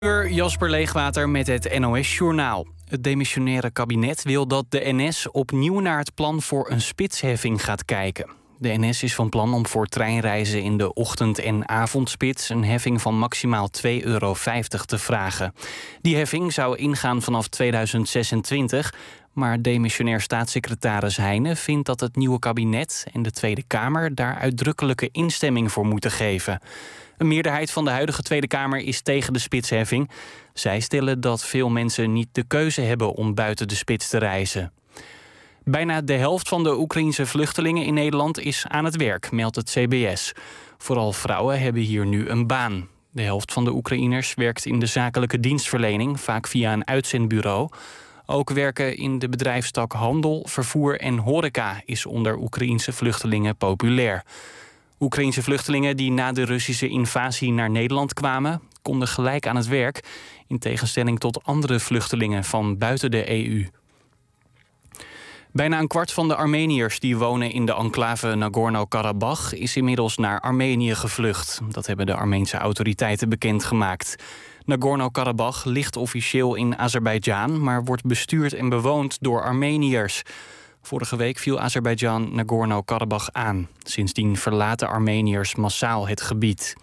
Jasper Leegwater met het NOS-journaal. Het demissionaire kabinet wil dat de NS opnieuw naar het plan voor een spitsheffing gaat kijken. De NS is van plan om voor treinreizen in de ochtend- en avondspits een heffing van maximaal €2,50 te vragen. Die heffing zou ingaan vanaf 2026, maar demissionair staatssecretaris Heijnen vindt dat het nieuwe kabinet en de Tweede Kamer daar uitdrukkelijke instemming voor moeten geven. Een meerderheid van de huidige Tweede Kamer is tegen de spitsheffing. Zij stellen dat veel mensen niet de keuze hebben om buiten de spits te reizen. Bijna de helft van de Oekraïense vluchtelingen in Nederland is aan het werk, meldt het CBS. Vooral vrouwen hebben hier nu een baan. De helft van de Oekraïners werkt in de zakelijke dienstverlening, vaak via een uitzendbureau. Ook werken in de bedrijfstak handel, vervoer en horeca is onder Oekraïense vluchtelingen populair. Oekraïense vluchtelingen die na de Russische invasie naar Nederland kwamen, konden gelijk aan het werk, in tegenstelling tot andere vluchtelingen van buiten de EU. Bijna een kwart van de Armeniërs die wonen in de enclave Nagorno-Karabach is inmiddels naar Armenië gevlucht. Dat hebben de Armeense autoriteiten bekendgemaakt. Nagorno-Karabach ligt officieel in Azerbeidzjan, maar wordt bestuurd en bewoond door Armeniërs. Vorige week viel Azerbeidzjan Nagorno-Karabach aan. Sindsdien verlaten Armeniërs massaal het gebied.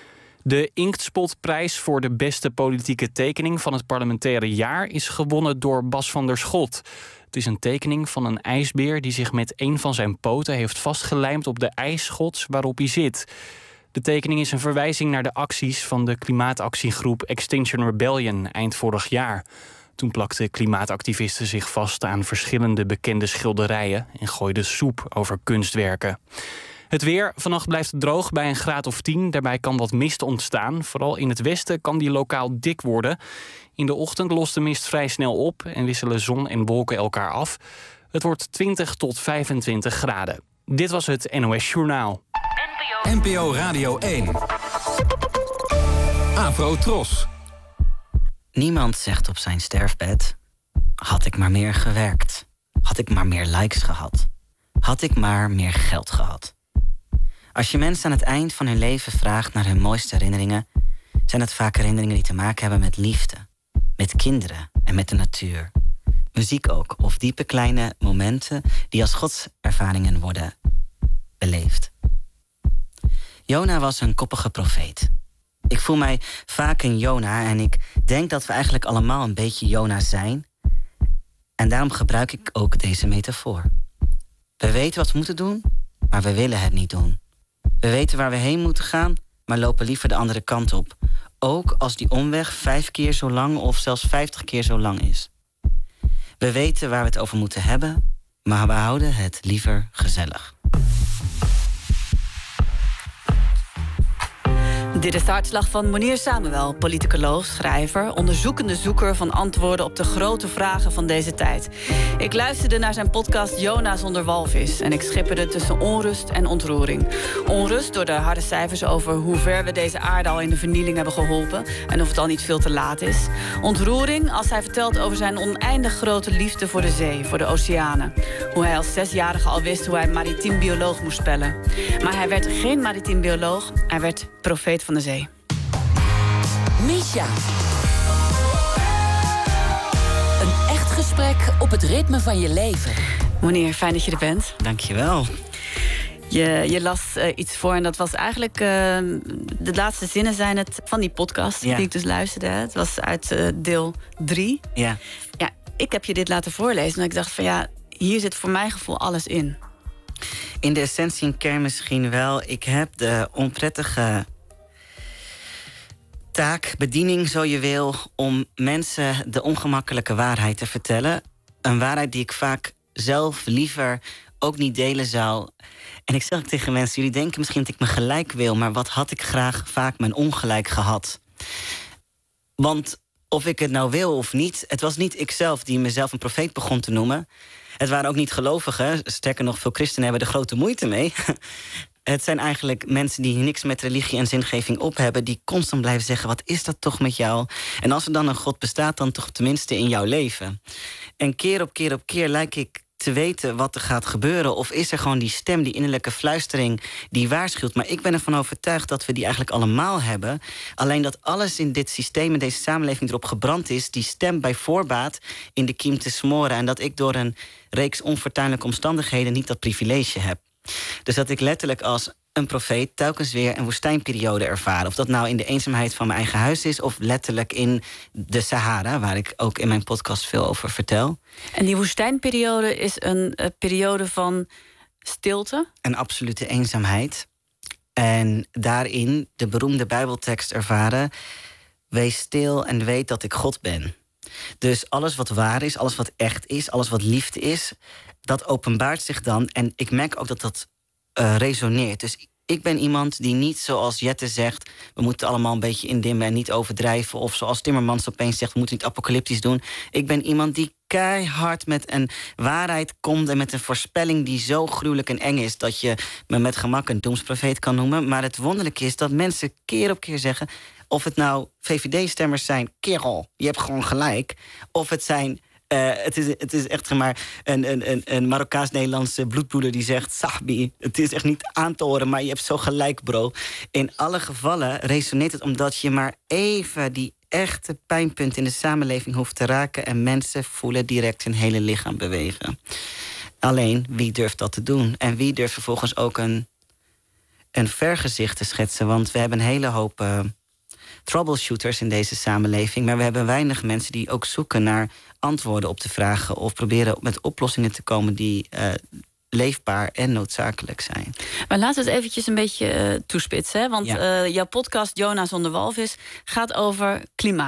De Inktspotprijs voor de beste politieke tekening van het parlementaire jaar is gewonnen door Bas van der Schot. Het is een tekening van een ijsbeer die zich met een van zijn poten heeft vastgelijmd op de ijsschots waarop hij zit. De tekening is een verwijzing naar de acties van de klimaatactiegroep Extinction Rebellion eind vorig jaar. Toen plakten klimaatactivisten zich vast aan verschillende bekende schilderijen en gooiden soep over kunstwerken. Het weer. Vannacht blijft het droog bij een graad of 10. Daarbij kan wat mist ontstaan. Vooral in het westen kan die lokaal dik worden. In de ochtend lost de mist vrij snel op en wisselen zon en wolken elkaar af. Het wordt 20 tot 25 graden. Dit was het NOS Journaal. NPO Radio 1. Afro Tros. Niemand zegt op zijn sterfbed: had ik maar meer gewerkt. Had ik maar meer likes gehad. Had ik maar meer geld gehad. Als je mensen aan het eind van hun leven vraagt naar hun mooiste herinneringen, zijn het vaak herinneringen die te maken hebben met liefde, met kinderen en met de natuur. Muziek ook, of diepe kleine momenten die als godservaringen worden beleefd. Jona was een koppige profeet. Ik voel mij vaak een Jona en ik denk dat we eigenlijk allemaal een beetje Jona zijn. En daarom gebruik ik ook deze metafoor. We weten wat we moeten doen, maar we willen het niet doen. We weten waar we heen moeten gaan, maar lopen liever de andere kant op. Ook als die omweg 5 keer zo lang of zelfs 50 keer zo lang is. We weten waar we het over moeten hebben, maar we houden het liever gezellig. Dit is de hartslag van Monier Samuel, politicoloog, schrijver, onderzoekende zoeker van antwoorden op de grote vragen van deze tijd. Ik luisterde naar zijn podcast Jona zonder walvis en ik schipperde tussen onrust en ontroering. Onrust door de harde cijfers over hoe ver we deze aarde al in de vernieling hebben geholpen en of het al niet veel te laat is. Ontroering als hij vertelt over zijn oneindig grote liefde voor de zee, voor de oceanen. Hoe hij als 6-jarige al wist hoe hij maritiem bioloog moest spellen. Maar hij werd geen maritiem bioloog, hij werd profeet van de zee. Misha. Een echt gesprek op het ritme van je leven. Monier, fijn dat je er bent. Dankjewel. Je las iets voor en dat was eigenlijk... de laatste zinnen zijn het van die podcast die ik dus luisterde. Het was uit deel 3. Ja. Ja, ik heb je dit laten voorlezen en ik dacht van ja, hier zit voor mijn gevoel alles in. In de essentie en kern misschien wel. Ik heb de onprettige taak, bediening zo je wil, om mensen de ongemakkelijke waarheid te vertellen. Een waarheid die ik vaak zelf liever ook niet delen zou. En ik zeg ook tegen mensen, jullie denken misschien dat ik me gelijk wil, maar wat had ik graag vaak mijn ongelijk gehad. Want of ik het nou wil of niet, het was niet ikzelf die mezelf een profeet begon te noemen. Het waren ook niet gelovigen, sterker nog, veel christenen hebben er grote moeite mee. Het zijn eigenlijk mensen die niks met religie en zingeving op hebben, die constant blijven zeggen, wat is dat toch met jou? En als er dan een God bestaat, dan toch tenminste in jouw leven. En keer op keer lijk ik te weten wat er gaat gebeuren? Of is er gewoon die stem, die innerlijke fluistering die waarschuwt? Maar ik ben ervan overtuigd dat we die eigenlijk allemaal hebben. Alleen dat alles in dit systeem, in deze samenleving erop gebrand is, die stem bij voorbaat in de kiem te smoren. En dat ik door een reeks onfortuinlijke omstandigheden niet dat privilege heb. Dus dat ik letterlijk als een profeet telkens weer een woestijnperiode ervaren. Of dat nou in de eenzaamheid van mijn eigen huis is, of letterlijk in de Sahara, waar ik ook in mijn podcast veel over vertel. En die woestijnperiode is een periode van stilte? Een absolute eenzaamheid. En daarin de beroemde Bijbeltekst ervaren: wees stil en weet dat ik God ben. Dus alles wat waar is, alles wat echt is, alles wat liefde is, dat openbaart zich dan. En ik merk ook dat dat resoneert. Dus ik ben iemand die niet zoals Jette zegt, we moeten allemaal een beetje indimmen en niet overdrijven. Of zoals Timmermans opeens zegt, we moeten niet apocalyptisch doen. Ik ben iemand die keihard met een waarheid komt en met een voorspelling die zo gruwelijk en eng is dat je me met gemak een doemsprofeet kan noemen. Maar het wonderlijke is dat mensen keer op keer zeggen, of het nou VVD-stemmers zijn, kerel, je hebt gewoon gelijk. Of het zijn het is echt maar een Marokkaans-Nederlandse bloedbroeder die zegt, Sahbi, het is echt niet aan te horen, maar je hebt zo gelijk, bro. In alle gevallen resoneert het omdat je maar even die echte pijnpunt in de samenleving hoeft te raken en mensen voelen direct hun hele lichaam bewegen. Alleen, wie durft dat te doen? En wie durft vervolgens ook een vergezicht te schetsen? Want we hebben een hele hoop troubleshooters in deze samenleving, maar we hebben weinig mensen die ook zoeken naar antwoorden op de vragen of proberen met oplossingen te komen die leefbaar en noodzakelijk zijn. Maar laten we het eventjes een beetje toespitsen. Hè? Want jouw podcast Jona zonder walvis gaat over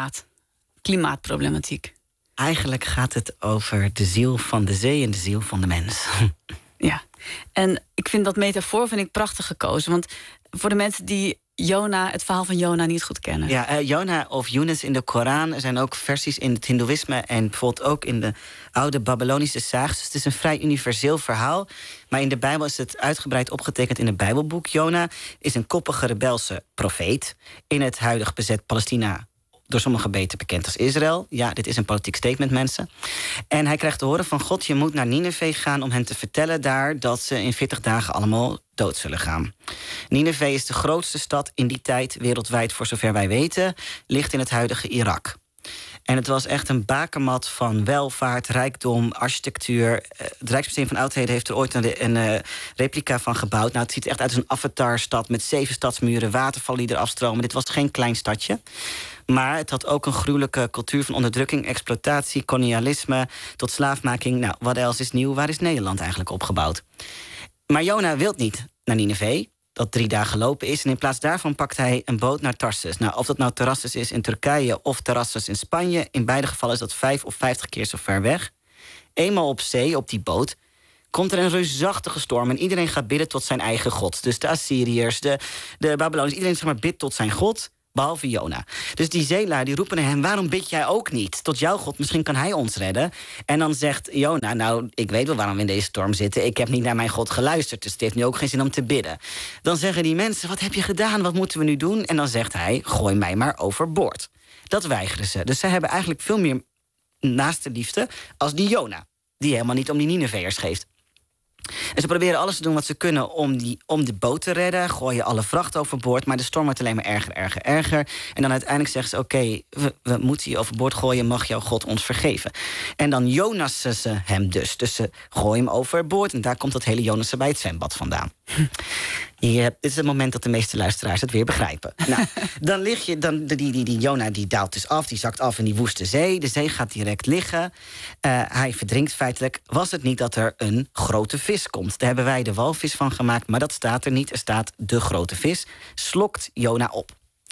klimaatproblematiek. Eigenlijk gaat het over de ziel van de zee en de ziel van de mens. Ja, en ik vind dat metafoor prachtig gekozen. Want voor de mensen die het verhaal van Jona niet goed kennen. Ja, Jona of Yunus in de Koran. Er zijn ook versies in het Hindoeïsme en bijvoorbeeld ook in de oude Babylonische sages. Dus het is een vrij universeel verhaal. Maar in de Bijbel is het uitgebreid opgetekend in het Bijbelboek. Jona is een koppige rebelse profeet in het huidig bezet Palestina, door sommigen beter bekend als Israël. Ja, dit is een politiek statement, mensen. En hij krijgt te horen van God, je moet naar Nineve gaan om hen te vertellen daar dat ze in 40 dagen allemaal dood zullen gaan. Nineve is de grootste stad in die tijd wereldwijd, voor zover wij weten, ligt in het huidige Irak. En het was echt een bakermat van welvaart, rijkdom, architectuur. Het Rijksmuseum van Oudheden heeft er ooit een replica van gebouwd. Nou, het ziet er echt uit als een avatarstad met 7 stadsmuren, watervallen die er afstromen. Dit was geen klein stadje. Maar het had ook een gruwelijke cultuur van onderdrukking, exploitatie, kolonialisme, tot slaafmaking. Nou, wat else is nieuw? Waar is Nederland eigenlijk opgebouwd? Maar Jona wil niet naar Nineve, dat 3 dagen lopen is. En in plaats daarvan pakt hij een boot naar Tarsus. Nou, of dat nou Tarsus is in Turkije of Tarsus in Spanje, in beide gevallen is dat 5 of 50 keer zo ver weg. Eenmaal op zee, op die boot, komt er een reusachtige storm en iedereen gaat bidden tot zijn eigen god. Dus de Assyriërs, de Babyloniërs, iedereen bidt tot zijn god, behalve Jona. Dus die zeelui die roepen naar hem, waarom bid jij ook niet tot jouw God? Misschien kan hij ons redden. En dan zegt Jona, nou, ik weet wel waarom we in deze storm zitten. Ik heb niet naar mijn God geluisterd, dus het heeft nu ook geen zin om te bidden. Dan zeggen die mensen, wat heb je gedaan? Wat moeten we nu doen? En dan zegt hij, gooi mij maar overboord. Dat weigeren ze. Dus zij hebben eigenlijk veel meer naaste liefde als die Jona, die helemaal niet om die Nineveërs geeft. En ze proberen alles te doen wat ze kunnen om de boot te redden. Gooien alle vracht overboord. Maar de storm wordt alleen maar erger. En dan uiteindelijk zeggen ze, oké, we moeten je overboord gooien. Mag jouw God ons vergeven? En dan Jonassen ze hem dus. Dus ze gooien hem overboord. En daar komt dat hele Jonassen bij het zwembad vandaan. Dit is het moment dat de meeste luisteraars het weer begrijpen. Nou, dan lig je, die Jona die daalt dus af, die zakt af in die woeste zee. De zee gaat direct liggen. Hij verdrinkt feitelijk. Was het niet dat er een grote vis komt? Daar hebben wij de walvis van gemaakt, maar dat staat er niet. Er staat de grote vis. Slokt Jona op.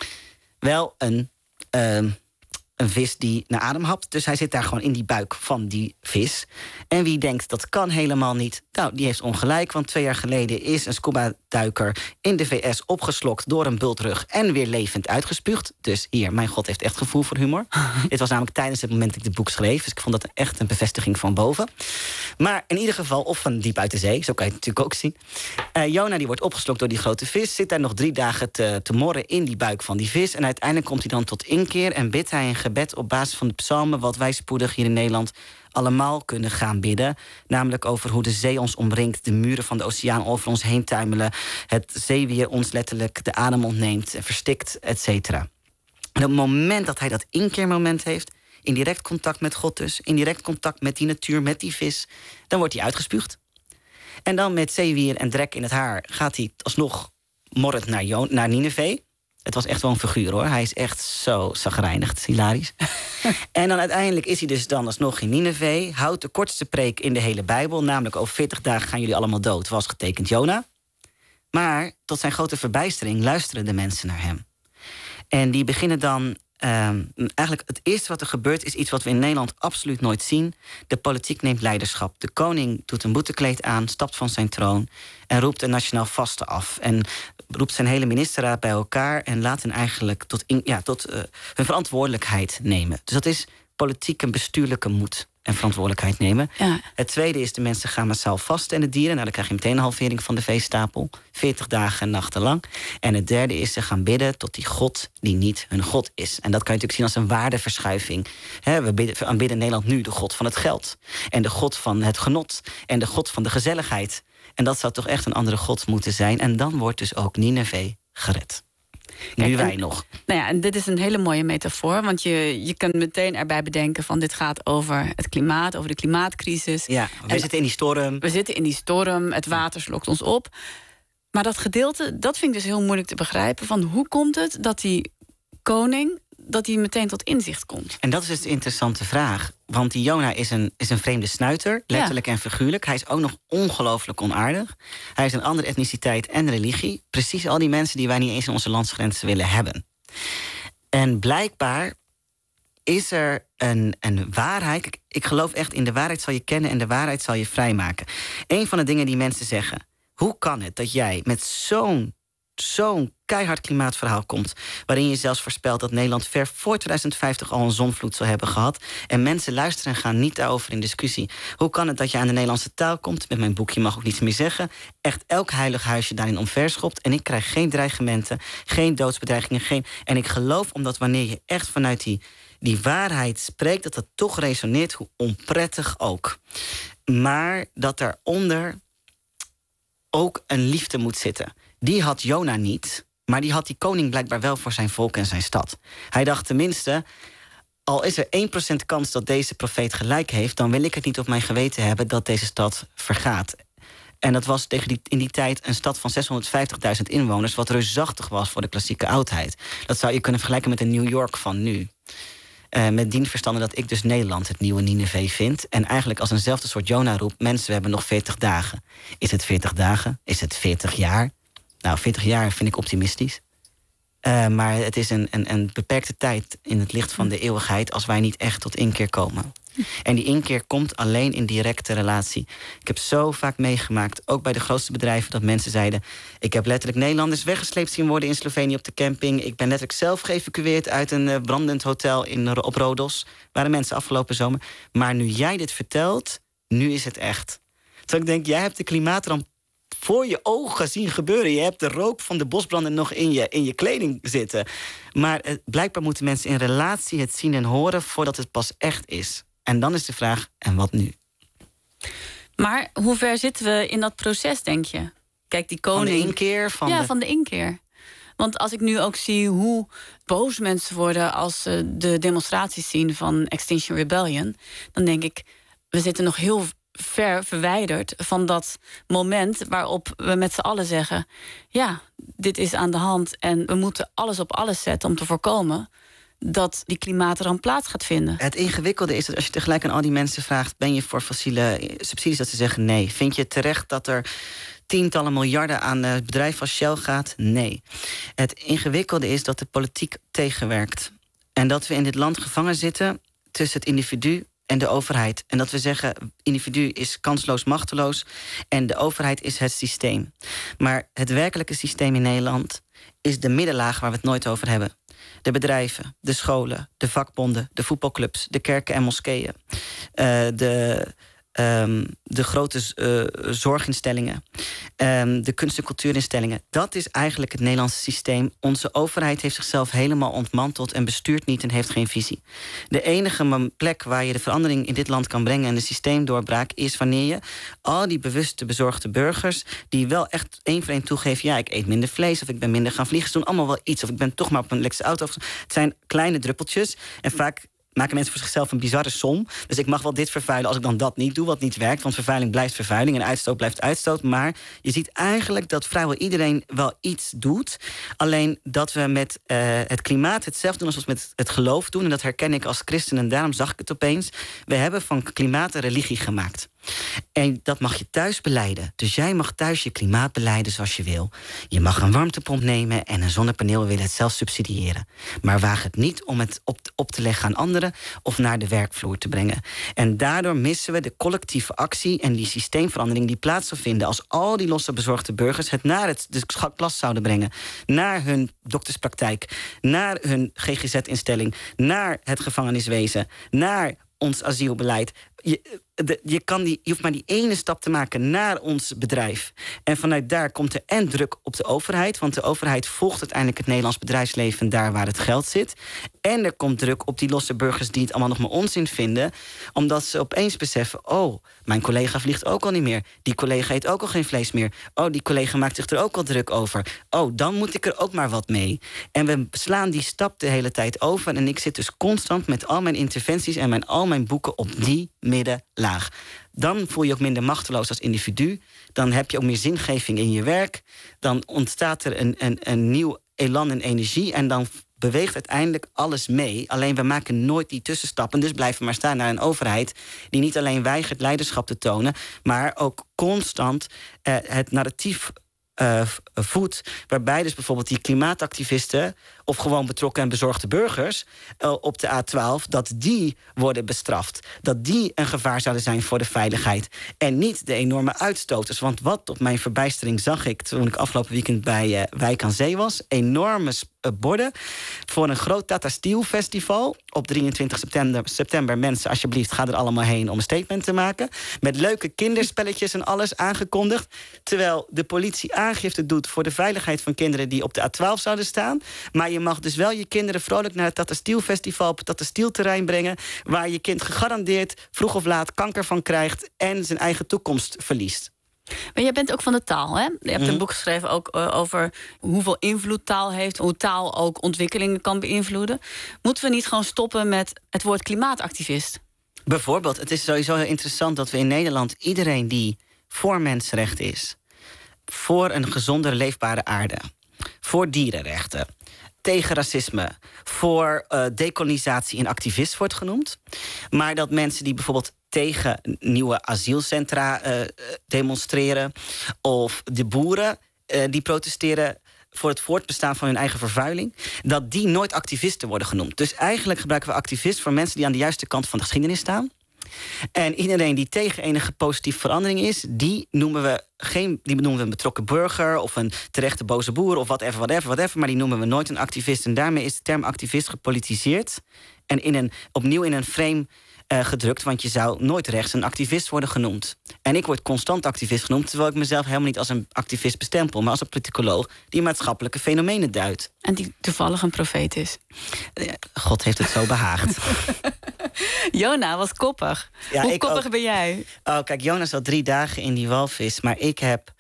Wel een vis die naar adem hapt. Dus hij zit daar gewoon in die buik van die vis. En wie denkt dat kan helemaal niet? Nou, die heeft ongelijk, want 2 jaar geleden is een scuba-duiker in de VS opgeslokt door een bultrug en weer levend uitgespuugd. Dus hier, mijn God heeft echt gevoel voor humor. Dit was namelijk tijdens het moment dat ik dit boek schreef, dus ik vond dat echt een bevestiging van boven. Maar in ieder geval, of van diep uit de zee, zo kan je het natuurlijk ook zien. Jona die wordt opgeslokt door die grote vis, zit daar nog 3 dagen te morren in die buik van die vis. En uiteindelijk komt hij dan tot inkeer en bidt hij een gebed gebed op basis van de psalmen, wat wij spoedig hier in Nederland allemaal kunnen gaan bidden. Namelijk over hoe de zee ons omringt, de muren van de oceaan over ons heen tuimelen, het zeewier ons letterlijk de adem ontneemt en verstikt, et cetera. En op het moment dat hij dat inkeermoment heeft, in direct contact met God dus, in direct contact met die natuur, met die vis, dan wordt hij uitgespuugd. En dan met zeewier en drek in het haar gaat hij alsnog morrend naar Nineve. Het was echt wel een figuur, hoor. Hij is echt zo chagrijnig, het is hilarisch. En dan uiteindelijk is hij dus dan alsnog in Nineve, houdt de kortste preek in de hele Bijbel, namelijk over 40 dagen gaan jullie allemaal dood, was getekend Jona. Maar tot zijn grote verbijstering luisteren de mensen naar hem. En die beginnen dan... eigenlijk het eerste wat er gebeurt is iets wat we in Nederland absoluut nooit zien. De politiek neemt leiderschap. De koning doet een boetekleed aan, stapt van zijn troon en roept een nationaal vaste af. En roept zijn hele ministerraad bij elkaar en laat hen eigenlijk tot hun verantwoordelijkheid nemen. Dus dat is politiek en bestuurlijke moed en verantwoordelijkheid nemen. Ja. Het tweede is, de mensen gaan massaal vasten en de dieren. Nou, dan krijg je meteen een halvering van de veestapel. 40 dagen en nachten lang. En het derde is, ze gaan bidden tot die God die niet hun God is. En dat kan je natuurlijk zien als een waardeverschuiving. We aanbidden in Nederland nu de God van het geld. En de God van het genot. En de God van de gezelligheid. En dat zou toch echt een andere God moeten zijn. En dan wordt dus ook Nineve gered. Kijk, nu wij nog. Nou ja, en dit is een hele mooie metafoor. Want je kunt meteen erbij bedenken van dit gaat over het klimaat, over de klimaatcrisis. Ja, we zitten in die storm. We zitten in die storm, het water slokt ons op. Maar dat gedeelte, dat vind ik dus heel moeilijk te begrijpen. Van hoe komt het dat die koning, dat hij meteen tot inzicht komt? En dat is dus de interessante vraag. Want die Jona is een vreemde snuiter, letterlijk en figuurlijk. Hij is ook nog ongelooflijk onaardig. Hij is een andere etniciteit en religie. Precies al die mensen die wij niet eens in onze landsgrenzen willen hebben. En blijkbaar is er een waarheid. Ik geloof echt, in de waarheid zal je kennen en de waarheid zal je vrijmaken. Een van de dingen die mensen zeggen: hoe kan het dat jij met zo'n keihard klimaatverhaal komt, waarin je zelfs voorspelt dat Nederland ver voor 2050 al een zonvloed zal hebben gehad, en mensen luisteren en gaan niet daarover in discussie. Hoe kan het dat je aan de Nederlandse taal komt, met mijn boekje mag ook niets meer zeggen, echt elk heilig huisje daarin omverschopt, en ik krijg geen dreigementen, geen doodsbedreigingen, en ik geloof, omdat wanneer je echt vanuit die waarheid spreekt, dat toch resoneert, hoe onprettig ook. Maar dat daaronder ook een liefde moet zitten. Die had Jona niet, maar die had die koning blijkbaar wel voor zijn volk en zijn stad. Hij dacht tenminste, al is er 1% kans dat deze profeet gelijk heeft, dan wil ik het niet op mijn geweten hebben dat deze stad vergaat. En dat was in die tijd een stad van 650.000 inwoners, wat reusachtig was voor de klassieke oudheid. Dat zou je kunnen vergelijken met de New York van nu. Met dien verstande dat ik dus Nederland het nieuwe Nineve vind. En eigenlijk als eenzelfde soort Jona roep: mensen, we hebben nog 40 dagen. Is het 40 dagen? Is het 40 jaar? Nou, 40 jaar vind ik optimistisch. Maar het is een beperkte tijd in het licht van de eeuwigheid als wij niet echt tot inkeer komen. En die inkeer komt alleen in directe relatie. Ik heb zo vaak meegemaakt, ook bij de grootste bedrijven, dat mensen zeiden: ik heb letterlijk Nederlanders weggesleept zien worden in Slovenië op de camping. Ik ben letterlijk zelf geëvacueerd uit een brandend hotel op Rodos. Waren mensen afgelopen zomer. Maar nu jij dit vertelt, nu is het echt. Terwijl ik denk, jij hebt de klimaatramp voor je ogen zien gebeuren. Je hebt de rook van de bosbranden nog in je kleding zitten. Maar blijkbaar moeten mensen in relatie het zien en horen voordat het pas echt is. En dan is de vraag, en wat nu? Maar hoe ver zitten we in dat proces, denk je? Kijk, die koning... Van de inkeer? Van de inkeer. Want als ik nu ook zie hoe boos mensen worden als ze de demonstraties zien van Extinction Rebellion, dan denk ik, we zitten nog heel ver verwijderd van dat moment waarop we met z'n allen zeggen: ja, dit is aan de hand en we moeten alles op alles zetten om te voorkomen dat die klimaatramp plaats gaat vinden. Het ingewikkelde is dat als je tegelijk aan al die mensen vraagt: ben je voor fossiele subsidies, dat ze zeggen nee. Vind je het terecht dat er tientallen miljarden aan het bedrijf als Shell gaat? Nee. Het ingewikkelde is dat de politiek tegenwerkt. En dat we in dit land gevangen zitten tussen het individu en de overheid. En dat we zeggen, individu is kansloos, machteloos, en de overheid is het systeem. Maar het werkelijke systeem in Nederland is de middenlaag waar we het nooit over hebben. De bedrijven, de scholen, de vakbonden, de voetbalclubs, de kerken en moskeeën. De de grote zorginstellingen, de kunst- en cultuurinstellingen. Dat is eigenlijk het Nederlandse systeem. Onze overheid heeft zichzelf helemaal ontmanteld en bestuurt niet en heeft geen visie. De enige plek waar je de verandering in dit land kan brengen en de systeemdoorbraak is wanneer je al die bewuste, bezorgde burgers die wel echt één voor één toegeven, ja, ik eet minder vlees of ik ben minder gaan vliegen, ze doen allemaal wel iets of ik ben toch maar op een elektrische auto. Het zijn kleine druppeltjes en vaak maken mensen voor zichzelf een bizarre som. Dus ik mag wel dit vervuilen als ik dan dat niet doe, wat niet werkt. Want vervuiling blijft vervuiling en uitstoot blijft uitstoot. Maar je ziet eigenlijk dat vrijwel iedereen wel iets doet. Alleen dat we met het klimaat hetzelfde doen als we met het geloof doen. En dat herken ik als christen en daarom zag ik het opeens. We hebben van klimaat een religie gemaakt. En dat mag je thuis beleiden. Dus jij mag thuis je klimaat beleiden zoals je wil. Je mag een warmtepomp nemen en een zonnepaneel willen het zelf subsidiëren. Maar waag het niet om het op te leggen aan anderen of naar de werkvloer te brengen. En daardoor missen we de collectieve actie en die systeemverandering die plaats zou vinden als al die losse bezorgde burgers het naar de klas zouden brengen. Naar hun dokterspraktijk, naar hun GGZ-instelling, naar het gevangeniswezen, naar ons asielbeleid. Je hoeft maar die ene stap te maken naar ons bedrijf. En vanuit daar komt er en druk op de overheid. Want de overheid volgt uiteindelijk het Nederlands bedrijfsleven daar waar het geld zit. En er komt druk op die losse burgers die het allemaal nog maar onzin vinden. Omdat ze opeens beseffen, oh, mijn collega vliegt ook al niet meer. Die collega eet ook al geen vlees meer. Oh, die collega maakt zich er ook al druk over. Oh, dan moet ik er ook maar wat mee. En we slaan die stap de hele tijd over. En ik zit dus constant met al mijn interventies en al mijn boeken op die middenlaag. Dan voel je ook minder machteloos als individu. Dan heb je ook meer zingeving in je werk. Dan ontstaat er een nieuw elan en energie. En dan beweegt uiteindelijk alles mee. Alleen we maken nooit die tussenstappen. Dus blijven we maar staan naar een overheid die niet alleen weigert leiderschap te tonen, maar ook constant het narratief voedt, waarbij dus bijvoorbeeld die klimaatactivisten of gewoon betrokken en bezorgde burgers op de A12, dat die worden bestraft. Dat die een gevaar zouden zijn voor de veiligheid. En niet de enorme uitstoters. Want wat op mijn verbijstering zag ik toen ik afgelopen weekend bij Wijk aan Zee was. Enorme borden voor een groot Tata Steel festival. Op 23 september, mensen, alsjeblieft, ga er allemaal heen om een statement te maken. Met leuke kinderspelletjes en alles aangekondigd. Terwijl de politie aangifte doet voor de veiligheid van kinderen die op de A12 zouden staan. Maar je mag dus wel je kinderen vrolijk naar het Tata Steel festival op het Tata Steel terrein brengen, waar je kind gegarandeerd vroeg of laat kanker van krijgt en zijn eigen toekomst verliest. Maar jij bent ook van de taal, hè? Je hebt een boek geschreven ook over hoeveel invloed taal heeft, hoe taal ook ontwikkelingen kan beïnvloeden. Moeten we niet gewoon stoppen met het woord klimaatactivist? Bijvoorbeeld, het is sowieso heel interessant dat we in Nederland iedereen die voor mensenrechten is, voor een gezondere leefbare aarde, voor dierenrechten, tegen racisme, voor dekolonisatie en activist wordt genoemd. Maar dat mensen die bijvoorbeeld tegen nieuwe asielcentra demonstreren, of de boeren die protesteren voor het voortbestaan van hun eigen vervuiling, dat die nooit activisten worden genoemd. Dus eigenlijk gebruiken we activist voor mensen die aan de juiste kant van de geschiedenis staan. En iedereen die tegen enige positieve verandering is, die noemen we een betrokken burger of een terechte boze boer of whatever. Maar die noemen we nooit een activist. En daarmee is de term activist gepolitiseerd en opnieuw in een frame gedrukt. Want je zou nooit rechts een activist worden genoemd. En ik word constant activist genoemd, terwijl ik mezelf helemaal niet als een activist bestempel, maar als een politicoloog die maatschappelijke fenomenen duidt. En die toevallig een profeet is. God heeft het zo behaagd. Jona was koppig. Ja, hoe koppig ben jij? Oh, kijk, Jona zat 3 dagen in die walvis, maar ik heb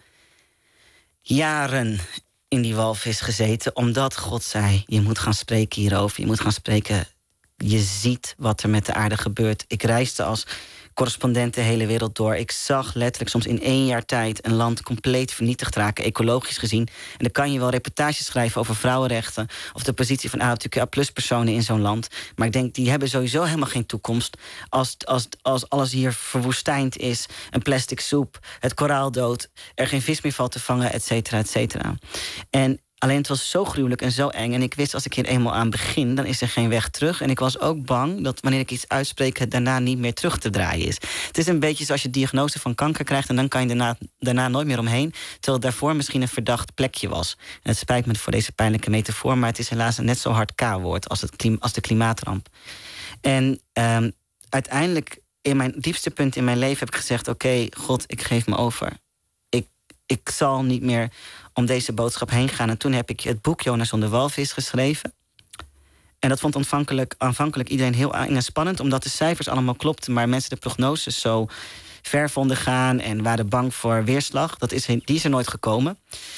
jaren in die walvis gezeten, omdat God zei, je moet gaan spreken hierover, je moet gaan spreken. Je ziet wat er met de aarde gebeurt. Ik reisde als correspondent de hele wereld door. Ik zag letterlijk soms in 1 jaar tijd een land compleet vernietigd raken, ecologisch gezien. En dan kan je wel reportages schrijven over vrouwenrechten of de positie van LHBTQIA+-personen in zo'n land. Maar ik denk, die hebben sowieso helemaal geen toekomst als alles hier verwoestijnd is, een plastic soep, het koraal dood, er geen vis meer valt te vangen, et cetera, et cetera. En alleen het was zo gruwelijk en zo eng. En ik wist, als ik hier eenmaal aan begin, dan is er geen weg terug. En ik was ook bang dat wanneer ik iets uitspreek, het daarna niet meer terug te draaien is. Het is een beetje zoals je diagnose van kanker krijgt en dan kan je daarna nooit meer omheen. Terwijl het daarvoor misschien een verdacht plekje was. En het spijt me voor deze pijnlijke metafoor, maar het is helaas een net zo hard K-woord als de klimaatramp. En uiteindelijk in mijn diepste punt in mijn leven heb ik gezegd... oké, God, ik geef me over. Ik zal niet meer om deze boodschap heen gaan. En toen heb ik het boek Jona zonder walvis geschreven. En dat vond aanvankelijk iedereen heel eng en spannend... omdat de cijfers allemaal klopten... maar mensen de prognoses zo ver vonden gaan... en waren bang voor weerslag. Die is er nooit gekomen.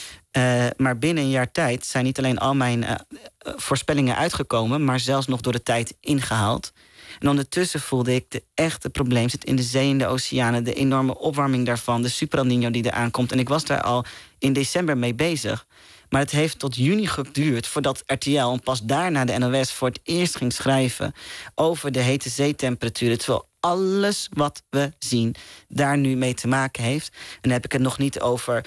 Maar binnen een jaar tijd zijn niet alleen al mijn voorspellingen uitgekomen... maar zelfs nog door de tijd ingehaald. En ondertussen voelde ik de echte probleem zit in de zee en de oceanen... de enorme opwarming daarvan, de Super El Niño die eraan komt. En ik was daar al in december mee bezig. Maar het heeft tot juni geduurd voordat RTL... en pas daarna de NOS voor het eerst ging schrijven... over de hete zeetemperaturen. Terwijl alles wat we zien daar nu mee te maken heeft. En dan heb ik het nog niet over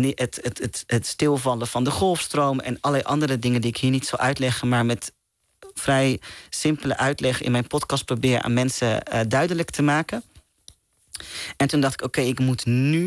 het stilvallen van de golfstroom... en allerlei andere dingen die ik hier niet zal uitleggen... maar met vrij simpele uitleg in mijn podcast probeer aan mensen duidelijk te maken. En toen dacht ik, oké, ik moet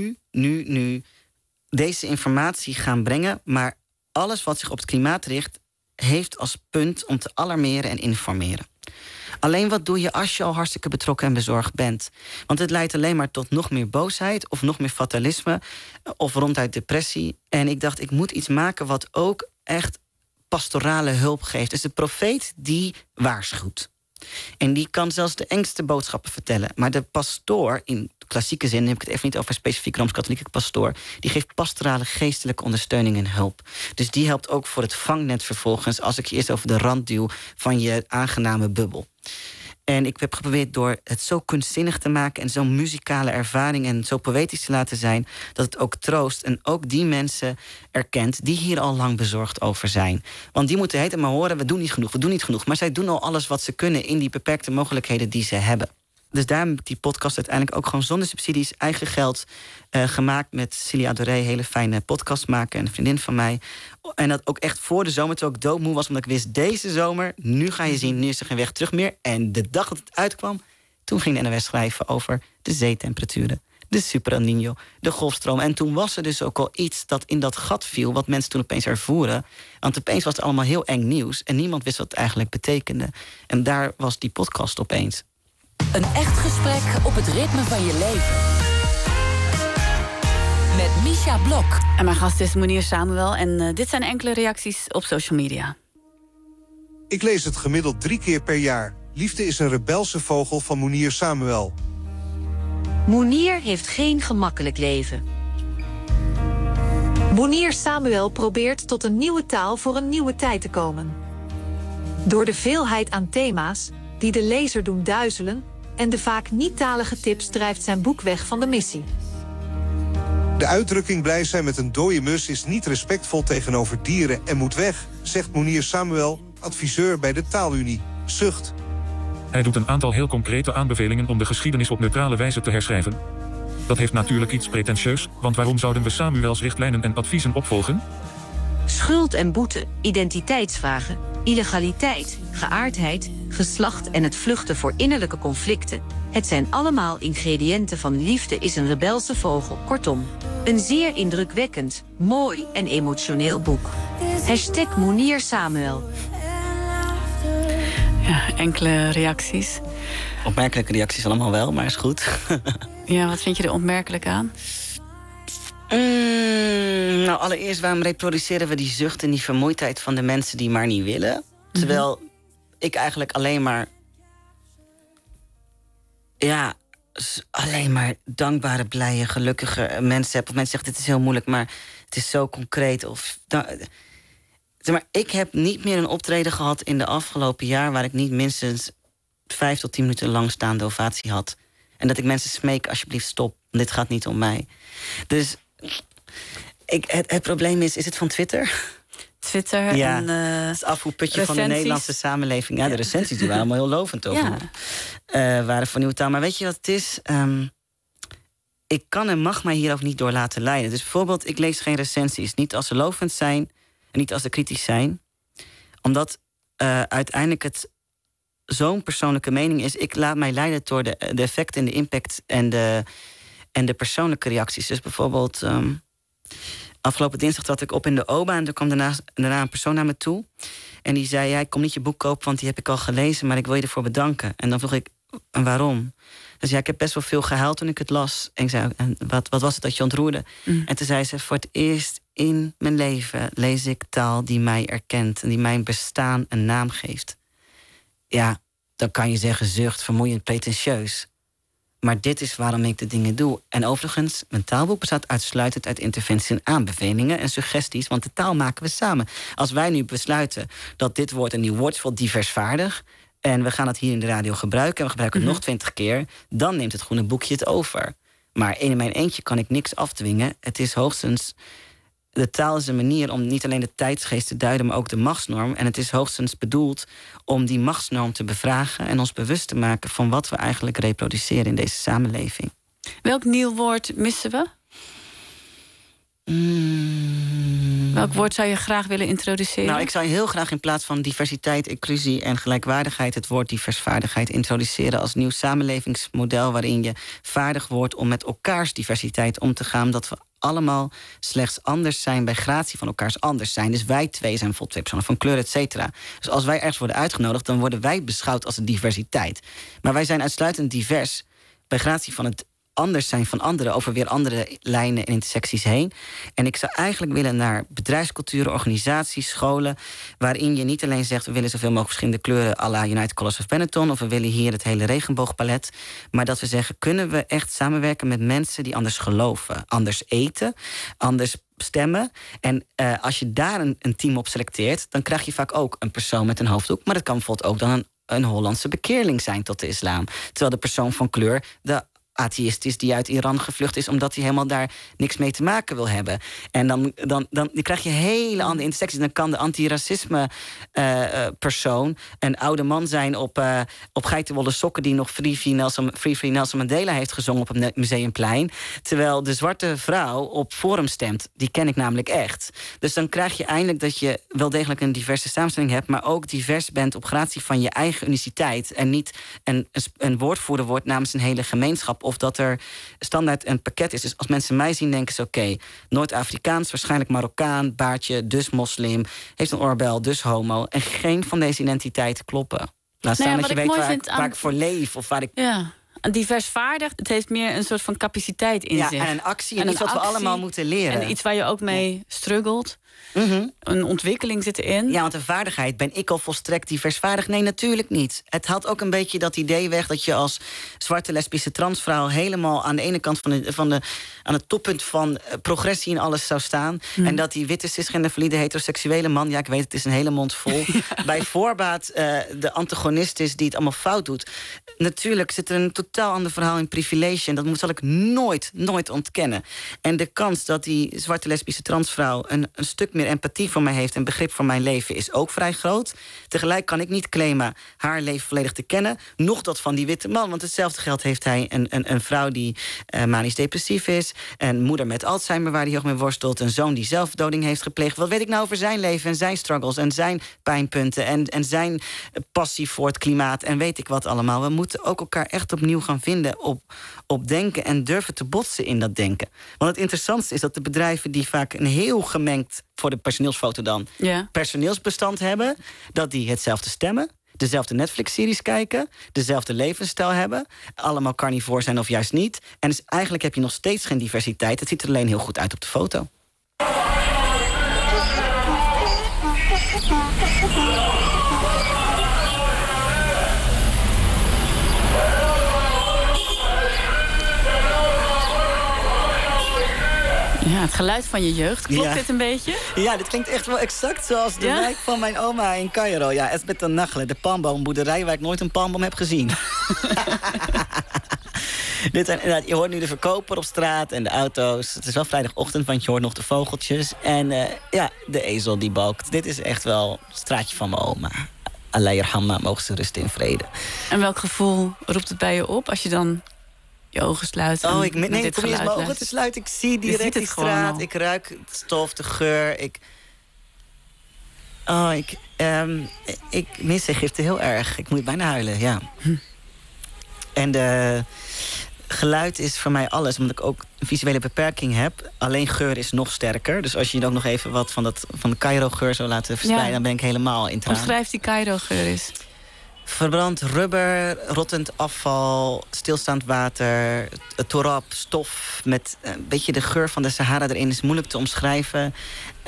nu deze informatie gaan brengen... maar alles wat zich op het klimaat richt... heeft als punt om te alarmeren en informeren. Alleen wat doe je als je al hartstikke betrokken en bezorgd bent? Want het leidt alleen maar tot nog meer boosheid... of nog meer fatalisme, of ronduit depressie. En ik dacht, ik moet iets maken wat ook echt pastorale hulp geeft. Dus de profeet die waarschuwt. En die kan zelfs de engste boodschappen vertellen. Maar de pastoor, in klassieke zin... heb ik het even niet over specifiek Rooms-Katholieke pastoor... die geeft pastorale geestelijke ondersteuning en hulp. Dus die helpt ook voor het vangnet vervolgens... als ik je eerst over de rand duw van je aangename bubbel. En ik heb geprobeerd door het zo kunstzinnig te maken... en zo'n muzikale ervaring en zo poëtisch te laten zijn... dat het ook troost en ook die mensen erkent... die hier al lang bezorgd over zijn. Want die moeten heten maar horen, we doen niet genoeg. Maar zij doen al alles wat ze kunnen in die beperkte mogelijkheden die ze hebben. Dus daarom heb ik die podcast uiteindelijk ook gewoon zonder subsidies... eigen geld gemaakt met Celia Doré, hele fijne podcast maken... en een vriendin van mij. En dat ook echt voor de zomer, terwijl ik doodmoe was... omdat ik wist, deze zomer, nu ga je zien, nu is er geen weg terug meer. En de dag dat het uitkwam, toen ging de NOS schrijven over de zeetemperaturen... de Super El Niño, de golfstroom. En toen was er dus ook al iets dat in dat gat viel... wat mensen toen opeens ervoeren. Want opeens was het allemaal heel eng nieuws... en niemand wist wat het eigenlijk betekende. En daar was die podcast opeens. Een echt gesprek op het ritme van je leven. Met Misha Blok. En mijn gast is Mounir Samuel. En dit zijn enkele reacties op social media. Ik lees het gemiddeld 3 keer per jaar. Liefde is een rebelse vogel van Mounir Samuel. Mounir heeft geen gemakkelijk leven. Mounir Samuel probeert tot een nieuwe taal voor een nieuwe tijd te komen. Door de veelheid aan thema's die de lezer doen duizelen... en de vaak niet-talige tips drijft zijn boek weg van de missie. De uitdrukking blij zijn met een dode mus is niet respectvol tegenover dieren en moet weg, zegt Mounir Samuel, adviseur bij de Taalunie. Zucht. Hij doet een aantal heel concrete aanbevelingen om de geschiedenis op neutrale wijze te herschrijven. Dat heeft natuurlijk iets pretentieus, want waarom zouden we Samuels richtlijnen en adviezen opvolgen? Schuld en boete, identiteitsvragen, illegaliteit, geaardheid, geslacht en het vluchten voor innerlijke conflicten. Het zijn allemaal ingrediënten van Liefde is een rebelse vogel. Kortom, een zeer indrukwekkend, mooi en emotioneel boek. #Mounir Samuel. Ja, enkele reacties. Opmerkelijke reacties allemaal wel, maar is goed. Ja, wat vind je er opmerkelijk aan? Nou, allereerst, waarom reproduceren we die zucht en die vermoeidheid van de mensen die maar niet willen? Terwijl ik eigenlijk alleen maar... Ja, alleen maar dankbare, blije, gelukkige mensen heb. Of mensen zeggen, dit is heel moeilijk, maar het is zo concreet. Zeg maar, ik heb niet meer een optreden gehad in de afgelopen jaar... waar ik niet minstens 5 tot 10 minuten lang staande ovatie had. En dat ik mensen smeek, alsjeblieft stop, dit gaat niet om mij. Dus het probleem is het van Twitter? Twitter ja, en het afvoerputje van de Nederlandse samenleving. Ja, de recensies die waren allemaal heel lovend over. Ja. Waren voor nieuwe taal. Maar weet je wat het is? Ik kan en mag mij hier ook niet door laten leiden. Dus bijvoorbeeld, ik lees geen recensies. Niet als ze lovend zijn en niet als ze kritisch zijn. Omdat uiteindelijk het zo'n persoonlijke mening is. Ik laat mij leiden door de effecten en de impact en de persoonlijke reacties. Dus bijvoorbeeld... afgelopen dinsdag trad ik op in de OBA... en er kwam daarna een persoon naar me toe. En die zei, ja, ik kom niet je boek kopen, want die heb ik al gelezen... maar ik wil je ervoor bedanken. En dan vroeg ik, En waarom? Dus ja, ik heb best wel veel gehuild toen ik het las. En ik zei, en wat was het dat je ontroerde? En toen zei ze, voor het eerst in mijn leven lees ik taal die mij erkent. En die mijn bestaan een naam geeft. Ja, dan kan je zeggen zucht, vermoeiend, pretentieus. Maar dit is waarom ik de dingen doe. En overigens, mijn taalboek bestaat uitsluitend uit interventies en aanbevelingen en suggesties. Want de taal maken we samen. Als wij nu besluiten dat dit woord een nieuw woord is, wel diversvaardig, en we gaan het hier in de radio gebruiken, en we gebruiken het nog 20 keer, dan neemt het groene boekje het over. Maar in mijn eentje kan ik niks afdwingen. Het is hoogstens, de taal is een manier om niet alleen de tijdsgeest te duiden, maar ook de machtsnorm. En het is hoogstens bedoeld om die machtsnorm te bevragen en ons bewust te maken van wat we eigenlijk reproduceren in deze samenleving. Welk nieuw woord missen we? Welk woord zou je graag willen introduceren? Nou, ik zou heel graag in plaats van diversiteit, inclusie en gelijkwaardigheid het woord diversvaardigheid introduceren als nieuw samenlevingsmodel waarin je vaardig wordt om met elkaars diversiteit om te gaan. Dat we allemaal slechts anders zijn bij gratie van elkaars anders zijn. Dus wij twee zijn bijvoorbeeld twee personen van kleur, et cetera. Dus als wij ergens worden uitgenodigd, dan worden wij beschouwd als een diversiteit. Maar wij zijn uitsluitend divers bij gratie van het anders zijn van anderen, over weer andere lijnen en intersecties heen. En ik zou eigenlijk willen naar bedrijfsculturen, organisaties, scholen, waarin je niet alleen zegt, we willen zoveel mogelijk verschillende kleuren à la United Colors of Benetton, of we willen hier het hele regenboogpalet, maar dat we zeggen, kunnen we echt samenwerken met mensen die anders geloven, anders eten, anders stemmen. En als je daar een team op selecteert, dan krijg je vaak ook een persoon met een hoofddoek, maar dat kan bijvoorbeeld ook dan een Hollandse bekeerling zijn tot de islam. Terwijl de persoon van kleur de atheïst is die uit Iran gevlucht is omdat hij helemaal daar niks mee te maken wil hebben. En dan krijg je hele andere intersecties. Dan kan de antiracisme persoon een oude man zijn op geitenwolle sokken die nog Free Nelson Mandela heeft gezongen op het Museumplein. Terwijl de zwarte vrouw op Forum stemt. Die ken ik namelijk echt. Dus dan krijg je eindelijk dat je wel degelijk een diverse samenstelling hebt, maar ook divers bent op gratie van je eigen uniciteit. En niet een woordvoerder wordt namens een hele gemeenschap. Of dat er standaard een pakket is. Dus als mensen mij zien, denken ze oké, Noord-Afrikaans, waarschijnlijk Marokkaan, baardje, dus moslim, heeft een oorbel, dus homo. En geen van deze identiteiten kloppen. Laat staan dat je weet waar ik voor leef. Of waar ik... Ja. Diversvaardig, het heeft meer een soort van capaciteit in zich. Ja, en een actie en iets wat we allemaal moeten leren. En iets waar je ook mee struggelt. Een ontwikkeling zit erin. Ja, want een vaardigheid, ben ik al volstrekt diversvaardig? Nee, natuurlijk niet. Het haalt ook een beetje dat idee weg dat je als zwarte lesbische transvrouw helemaal aan de ene kant aan het toppunt van progressie in alles zou staan. En dat die witte cisgender valide heteroseksuele man, ja, ik weet, het is een hele mond vol, bij voorbaat de antagonist is die het allemaal fout doet. Natuurlijk zit er een totaal ander verhaal in privilege. En dat zal ik nooit ontkennen. En de kans dat die zwarte lesbische transvrouw een stuk meer empathie voor mij heeft en begrip voor mijn leven is ook vrij groot. Tegelijk kan ik niet claimen haar leven volledig te kennen. Nog dat van die witte man. Want hetzelfde geldt heeft hij een vrouw die manisch depressief is. Een moeder met Alzheimer waar hij heel mee worstelt. Een zoon die zelfdoding heeft gepleegd. Wat weet ik nou over zijn leven en zijn struggles en zijn pijnpunten en zijn passie voor het klimaat en weet ik wat allemaal. We moeten ook elkaar echt opnieuw gaan vinden op denken en durven te botsen in dat denken. Want het interessantste is dat de bedrijven die vaak een heel gemengd, voor de personeelsfoto dan, personeelsbestand hebben, dat die hetzelfde stemmen, dezelfde Netflix-series kijken, dezelfde levensstijl hebben, allemaal carnivore zijn of juist niet. En dus eigenlijk heb je nog steeds geen diversiteit. Het ziet er alleen heel goed uit op de foto. Ja, het geluid van je jeugd. Klopt dit een beetje? Ja, dit klinkt echt wel exact zoals de wijk van mijn oma in Cairo. Ja, Esbet Nachle, de palmboomboerderij waar ik nooit een palmboom heb gezien. Je hoort nu de verkoper op straat en de auto's. Het is wel vrijdagochtend, want je hoort nog de vogeltjes. En de ezel die balkt. Dit is echt wel het straatje van mijn oma. Allah yarhamma, mogen ze rusten in vrede. En welk gevoel roept het bij je op als je dan je ogen sluit? Nee, probeer eens mijn ogen te sluiten. Ik zie direct die straat. Ik ruik het stof, de geur. Ik mis de giften heel erg. Ik moet bijna huilen, ja. En de geluid is voor mij alles, omdat ik ook een visuele beperking heb. Alleen geur is nog sterker. Dus als je je ook nog even wat van de Cairo-geur zou laten verspreiden, dan ben ik helemaal in tranen. Omschrijf die Cairo-geur eens. Verbrand rubber, rottend afval, stilstaand water, torab, stof met een beetje de geur van de Sahara erin is moeilijk te omschrijven.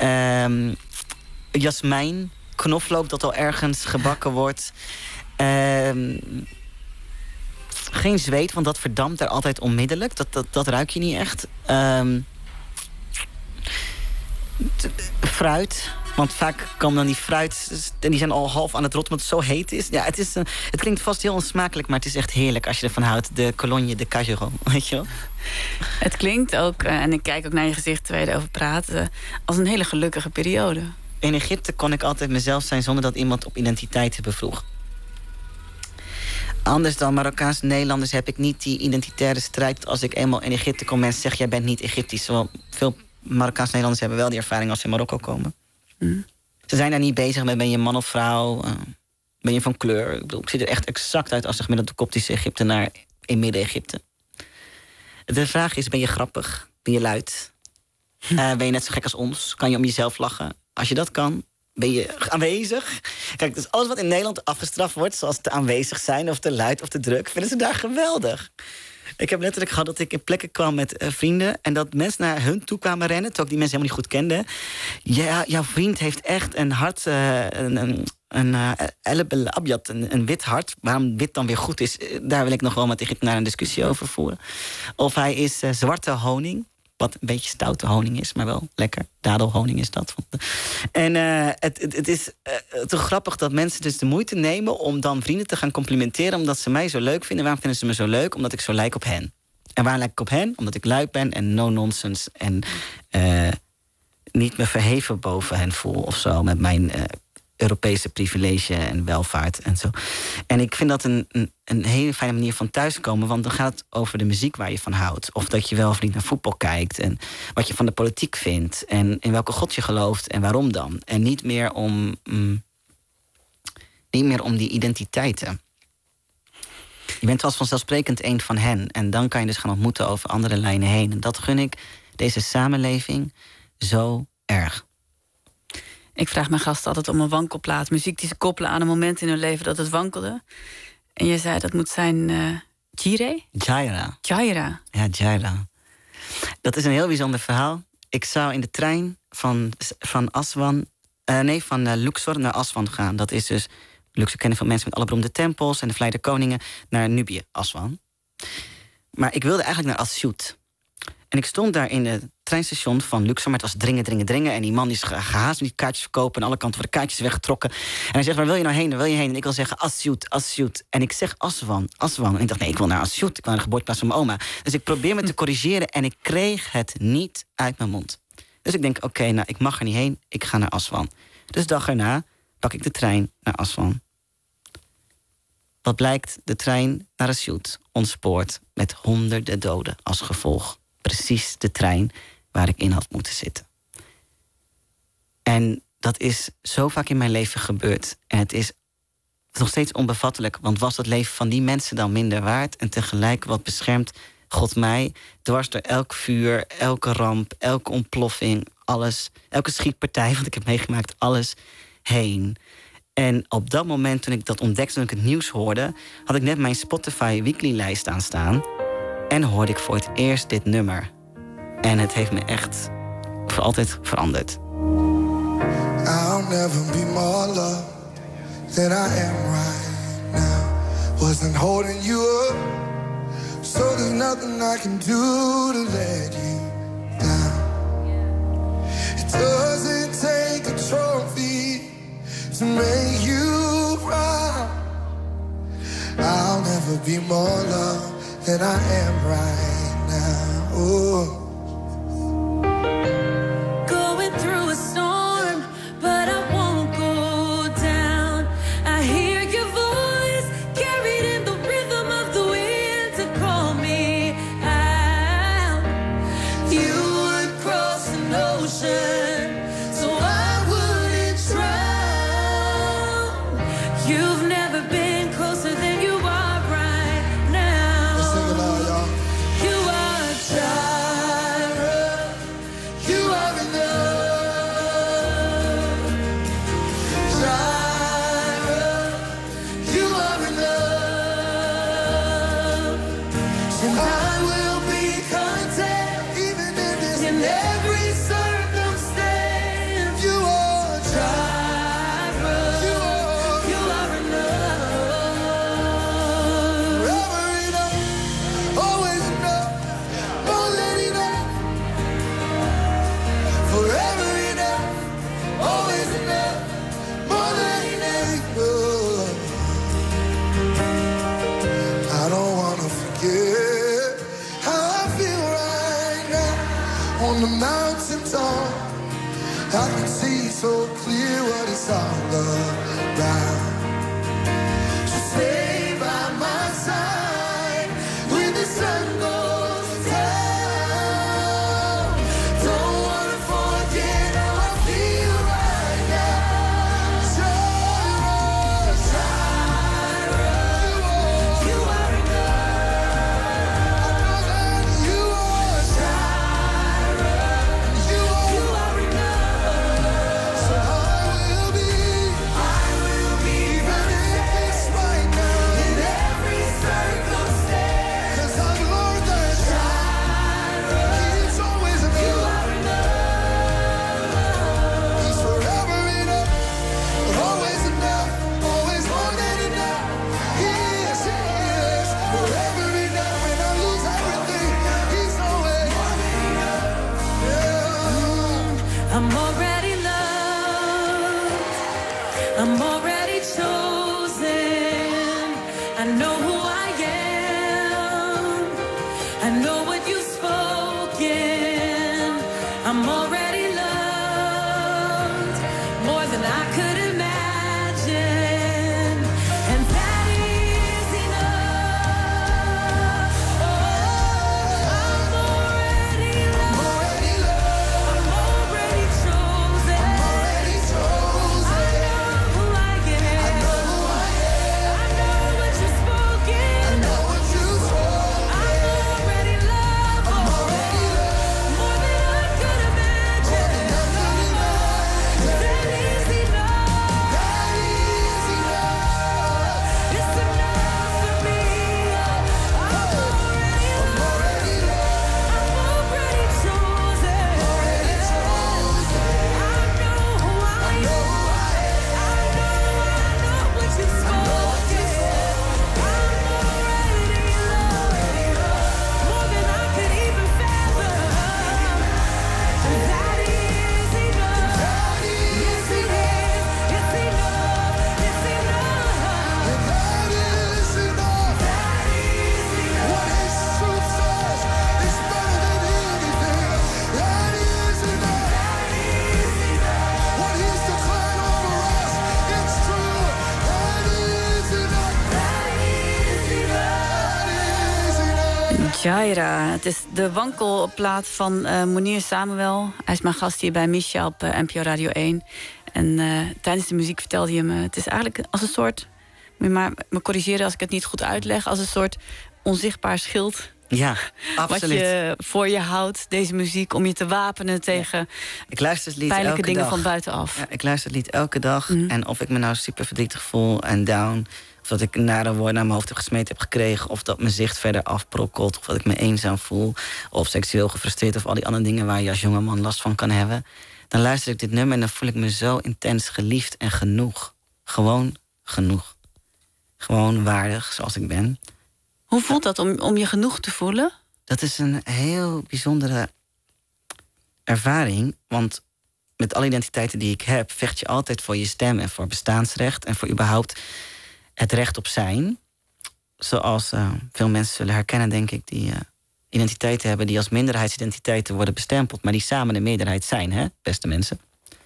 Jasmijn, knoflook dat al ergens gebakken wordt. Geen zweet, want dat verdampt er altijd onmiddellijk. Dat ruik je niet echt. Fruit. Want vaak komen dan die fruit en die zijn al half aan het rotten omdat het zo heet is. Ja, het klinkt vast heel onsmakelijk, maar het is echt heerlijk als je ervan houdt. De Cologne de Cajero, weet je wel? Het klinkt ook, en ik kijk ook naar je gezicht terwijl je erover praat, als een hele gelukkige periode. In Egypte kon ik altijd mezelf zijn zonder dat iemand op identiteit bevroeg. Anders dan Marokkaanse Nederlanders heb ik niet die identitaire strijd. Als ik eenmaal in Egypte kom, mensen zeggen jij bent niet Egyptisch. Terwijl veel Marokkaanse Nederlanders hebben wel die ervaring als ze in Marokko komen. Ze zijn daar niet bezig met ben je man of vrouw, ben je van kleur. Ik bedoel, ik zie er echt exact uit als de gemiddelde Koptische Egyptenaar in Midden-Egypte. De vraag is, ben je grappig? Ben je luid? Ben je net zo gek als ons? Kan je om jezelf lachen? Als je dat kan, ben je aanwezig. Kijk, dus alles wat in Nederland afgestraft wordt, zoals te aanwezig zijn of te luid of te druk, vinden ze daar geweldig. Ik heb letterlijk gehad dat ik in plekken kwam met vrienden en dat mensen naar hun toe kwamen rennen, terwijl ik die mensen helemaal niet goed kende. Ja, jouw vriend heeft echt een hart, een wit hart. Waarom wit dan weer goed is, daar wil ik nog wel met Egyptenaren een discussie over voeren. Of hij is zwarte honing. Wat een beetje stoute honing is, maar wel lekker. Dadelhoning is dat. En het is toch grappig dat mensen dus de moeite nemen om dan vrienden te gaan complimenteren omdat ze mij zo leuk vinden. Waarom vinden ze me zo leuk? Omdat ik zo lijk op hen. En waar lijk ik op hen? Omdat ik luid ben en no-nonsense. En niet me verheven boven hen voel of zo. Met mijn Europese privilege en welvaart en zo. En ik vind dat een hele fijne manier van thuiskomen. Want dan gaat het over de muziek waar je van houdt. Of dat je wel of niet naar voetbal kijkt. En wat je van de politiek vindt. En in welke god je gelooft en waarom dan. En niet meer om die identiteiten. Je bent als vanzelfsprekend een van hen. En dan kan je dus gaan ontmoeten over andere lijnen heen. En dat gun ik deze samenleving zo erg. Ik vraag mijn gasten altijd om een wankelplaat. Muziek die ze koppelen aan een moment in hun leven dat het wankelde. En je zei dat moet zijn Jire? Jaira. Jaira. Ja, Jaira. Dat is een heel bijzonder verhaal. Ik zou in de trein van Luxor naar Aswan gaan. Dat is dus, Luxor kennen veel mensen met alle beroemde tempels en de Vlei der Koningen, naar Nubië, Aswan. Maar ik wilde eigenlijk naar Asyut. En ik stond daar in het treinstation van Luxor, maar het was dringen. En die man is gehaast met die kaartjes verkopen. En alle kanten worden kaartjes weggetrokken. En hij zegt, waar wil je nou heen? Waar wil je heen? En ik wil zeggen, Asyut. En ik zeg Aswan. En ik dacht, nee, ik wil naar Asyut. Ik wil naar de geboorteplaats van mijn oma. Dus ik probeer me te corrigeren en ik kreeg het niet uit mijn mond. Dus ik denk, oké, nou, ik mag er niet heen. Ik ga naar Aswan. Dus de dag erna pak ik de trein naar Aswan. Wat blijkt? De trein naar Asyut ontspoort met honderden doden als gevolg. Precies de trein waar ik in had moeten zitten. En dat is zo vaak in mijn leven gebeurd. En het is nog steeds onbevattelijk. Want was het leven van die mensen dan minder waard? En tegelijk wat beschermt God mij dwars door elk vuur, elke ramp, elke ontploffing, alles, elke schietpartij wat ik heb meegemaakt, alles heen. En op dat moment, toen ik dat ontdekte, toen ik het nieuws hoorde, had ik net mijn Spotify Weekly-lijst aanstaan. En hoorde ik voor het eerst dit nummer. En het heeft me echt voor altijd veranderd. I'll never be more loved than I am right now. Wasn't holding you up, so there's nothing I can do to let you down. It doesn't take a trophy to make you proud. I'll never be more loved than I am right now. Ooh. Going through a storm, but I won't go down. I hear your voice carried in the rhythm of the wind to call me out. You would cross an ocean, so I wouldn't drown. You've never been closer than you are right now. You are a child. on the mountain top, I can see so clear what it's all about. So stay by my side when the sun goes down. Don't wanna forget how I feel right now. Jireh, Jireh, you are enough. I know that you are Jireh, you are enough. So I will be even if it's right now in every circumstance. 'Cause I've learned that Jireh, He's always enough. You are enough. He's forever enough, always enough, always more than enough. He is forever enough. When I lose everything, He's always more than enough. Yeah. I'm already loved. I'm already chosen. I know who I am. I know what you've spoken. I'm already loved more than I could imagine. And that is enough. Oh, I'm already loved. I'm already chosen. I know who I am. I know what you've spoken. I'm already loved. More than I could imagine. That is enough. It's enough for me. I'm already loved. I'm already chosen. I know who I am. I know what you've spoken. I'm already loved more than I could even fathom. That is enough. Yes, it is. It's enough. It's enough. That is enough. What His truth says is better than anything. That is enough. What He's declared over us, it's true. That is enough. That is enough. Jireh, het is de wankelplaat van Mounir Samuel. Hij is mijn gast hier bij Misha op NPO Radio 1. En tijdens de muziek vertelde hij me... Het is eigenlijk als een soort... Moet je maar me corrigeren als ik het niet goed uitleg... als een soort onzichtbaar schild... Ja, wat absoluut. je voor je houdt, deze muziek... om je te wapenen tegen Ik luister het lied pijnlijke elke dingen dag. van buitenaf. Ja, ik luister het lied elke dag. En of ik me nou super verdrietig voel en down... of dat ik nare woorden naar mijn hoofd heb gesmeten heb gekregen... of dat mijn zicht verder afbrokkelt... of dat ik me eenzaam voel... of seksueel gefrustreerd... of al die andere dingen waar je als jongeman last van kan hebben... dan luister ik dit nummer en dan voel ik me zo intens geliefd en genoeg. Gewoon genoeg. Gewoon waardig, zoals ik ben. Hoe voelt dat om je genoeg te voelen? Dat is een heel bijzondere ervaring. Want met alle identiteiten die ik heb... vecht je altijd voor je stem en voor bestaansrecht... en voor überhaupt het recht op zijn. Zoals veel mensen zullen herkennen, denk ik... die identiteiten hebben die als minderheidsidentiteiten worden bestempeld... maar die samen de meerderheid zijn, hè, beste mensen.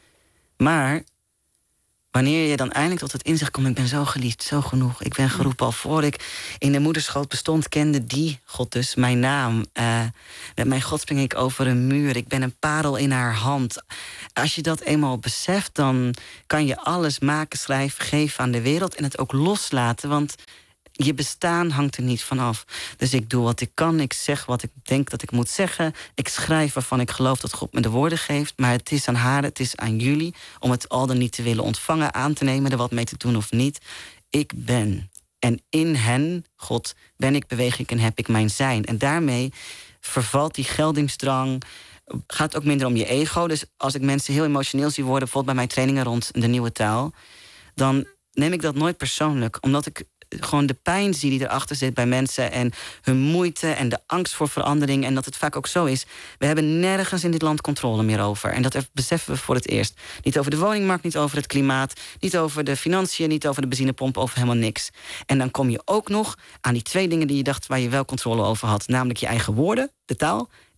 Maar wanneer je dan eindelijk tot het inzicht komt... ik ben zo geliefd, zo genoeg. Ik ben geroepen al voor ik in de moederschoot bestond... kende die God dus mijn naam. Met mijn God spring ik over een muur. Ik ben een parel in haar hand. Als je dat eenmaal beseft, dan kan je alles maken, schrijven, geven aan de wereld... en het ook loslaten, want je bestaan hangt er niet vanaf. Dus ik doe wat ik kan, ik zeg wat ik denk dat ik moet zeggen. Ik schrijf waarvan ik geloof dat God me de woorden geeft. Maar het is aan haar, het is aan jullie... om het al dan niet te willen ontvangen, aan te nemen... er wat mee te doen of niet. Ik ben. En in hen, God, ben ik, beweeg ik en heb ik mijn zijn. En daarmee vervalt die geldingsdrang... gaat ook minder om je ego. Dus als ik mensen heel emotioneel zie worden... bijvoorbeeld bij mijn trainingen rond de nieuwe taal... dan neem ik dat nooit persoonlijk. Omdat ik gewoon de pijn zie die erachter zit bij mensen... en hun moeite en de angst voor verandering. En dat het vaak ook zo is. We hebben nergens in dit land controle meer over. En dat beseffen we voor het eerst. Niet over de woningmarkt, niet over het klimaat... niet over de financiën, niet over de benzinepomp, over helemaal niks. En dan kom je ook nog aan die twee dingen die je dacht... waar je wel controle over had. Namelijk je eigen woorden, de taal...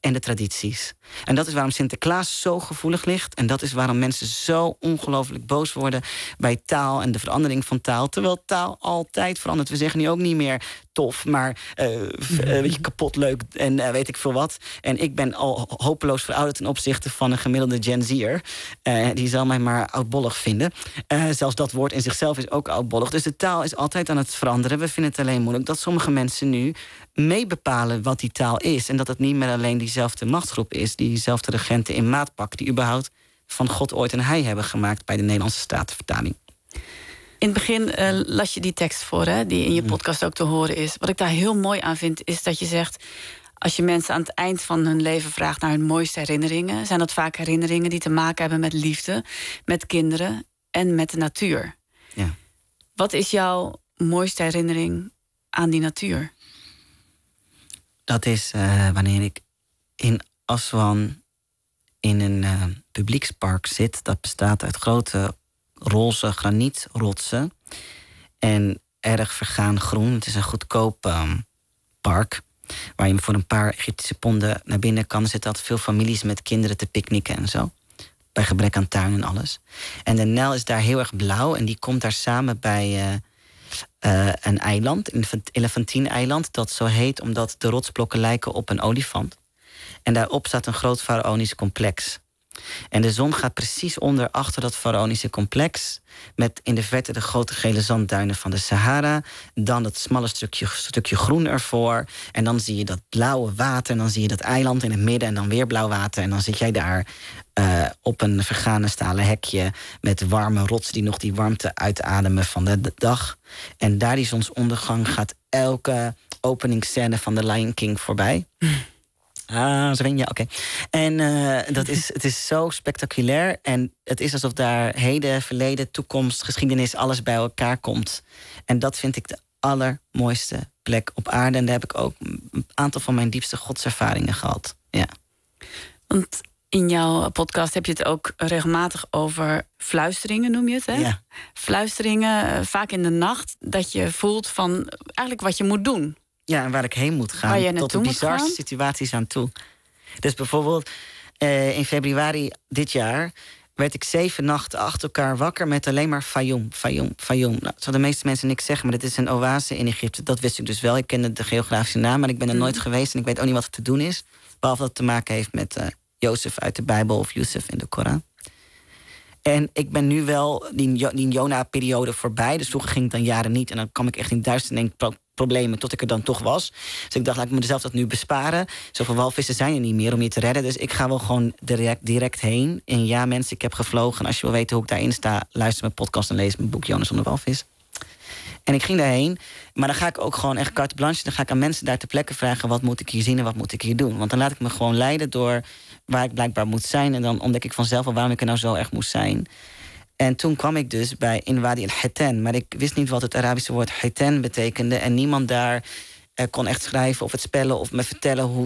en de tradities. En dat is waarom Sinterklaas zo gevoelig ligt. En dat is waarom mensen zo ongelooflijk boos worden bij taal en de verandering van taal. Terwijl taal altijd verandert. We zeggen nu ook niet meer tof, maar weet je, kapot leuk en weet ik veel wat. En ik ben al hopeloos verouderd ten opzichte van een gemiddelde Gen Z'er. Die zal mij maar oudbollig vinden. Zelfs dat woord in zichzelf is ook oudbollig. Dus de taal is altijd aan het veranderen. We vinden het alleen moeilijk dat sommige mensen nu meebepalen wat die taal is. En dat het niet meer alleen diezelfde machtsgroep is, diezelfde regenten in maatpak, die überhaupt van God ooit een hij hebben gemaakt bij de Nederlandse Statenvertaling. In het begin las je die tekst voor, hè, die in je podcast ook te horen is. Wat ik daar heel mooi aan vind, is dat je zegt, als je mensen aan het eind van hun leven vraagt naar hun mooiste herinneringen, zijn dat vaak herinneringen die te maken hebben met liefde, met kinderen en met de natuur. Ja. Wat is jouw mooiste herinnering aan die natuur? Dat is wanneer ik in Aswan in een publiekspark zit. Dat bestaat uit grote roze granietrotsen en erg vergaan groen. Het is een goedkoop park waar je voor een paar Egyptische ponden naar binnen kan. Er zitten altijd veel families met kinderen te picknicken en zo. Bij gebrek aan tuin en alles. En de Nijl is daar heel erg blauw en die komt daar samen bij een eiland, een Elefantine-eiland, dat zo heet omdat de rotsblokken lijken op een olifant. En daarop staat een groot faraonisch complex. En de zon gaat precies onder achter dat faraonische complex, met in de verte de grote gele zandduinen van de Sahara, dan dat smalle stukje groen ervoor, en dan zie je dat blauwe water, en dan zie je dat eiland in het midden, en dan weer blauw water, en dan zit jij daar op een vergane stalen hekje met warme rotsen die nog die warmte uitademen van de dag. En daar die zonsondergang gaat elke openingsscène van The Lion King voorbij. Svenja, oké. En het is zo spectaculair. En het is alsof daar heden, verleden, toekomst, geschiedenis, alles bij elkaar komt. En dat vind ik de allermooiste plek op aarde. En daar heb ik ook een aantal van mijn diepste godservaringen gehad. Ja. Want in jouw podcast heb je het ook regelmatig over fluisteringen, noem je het, hè? Ja. Fluisteringen, vaak in de nacht, dat je voelt van eigenlijk wat je moet doen. Ja, en waar ik heen moet gaan. Waar je tot de bizarste situaties aan toe. Dus bijvoorbeeld in februari dit jaar werd ik 7 nachten achter elkaar wakker met alleen maar Fayoum, Fayoum, Fayoum. Nou, dat zouden de meeste mensen niks zeggen, maar dit is een oase in Egypte. Dat wist ik dus wel. Ik kende de geografische naam, maar ik ben er nooit geweest en ik weet ook niet wat er te doen is. Behalve dat het te maken heeft met Jozef uit de Bijbel of Yusuf in de Koran. En ik ben nu wel die Jona-periode voorbij. Dus vroeger ging het dan jaren niet. En dan kwam ik echt in duizend problemen tot ik er dan toch was. Dus ik dacht, laat ik mezelf dat nu besparen. Zoveel walvissen zijn er niet meer om je te redden. Dus ik ga wel gewoon direct heen. En ja, mensen, ik heb gevlogen. En als je wil weten hoe ik daarin sta, luister mijn podcast en lees mijn boek Jonas zonder walvis. En ik ging daarheen. Maar dan ga ik ook gewoon echt carte blanche. Dan ga ik aan mensen daar ter plekke vragen, wat moet ik hier zien en wat moet ik hier doen? Want dan laat ik me gewoon leiden door waar ik blijkbaar moet zijn. En dan ontdek ik vanzelf al waarom ik er nou zo erg moest zijn. En toen kwam ik dus bij in Wadi al-Hitan. Maar ik wist niet wat het Arabische woord Hitan betekende. En niemand daar kon echt schrijven of het spellen of me vertellen hoe.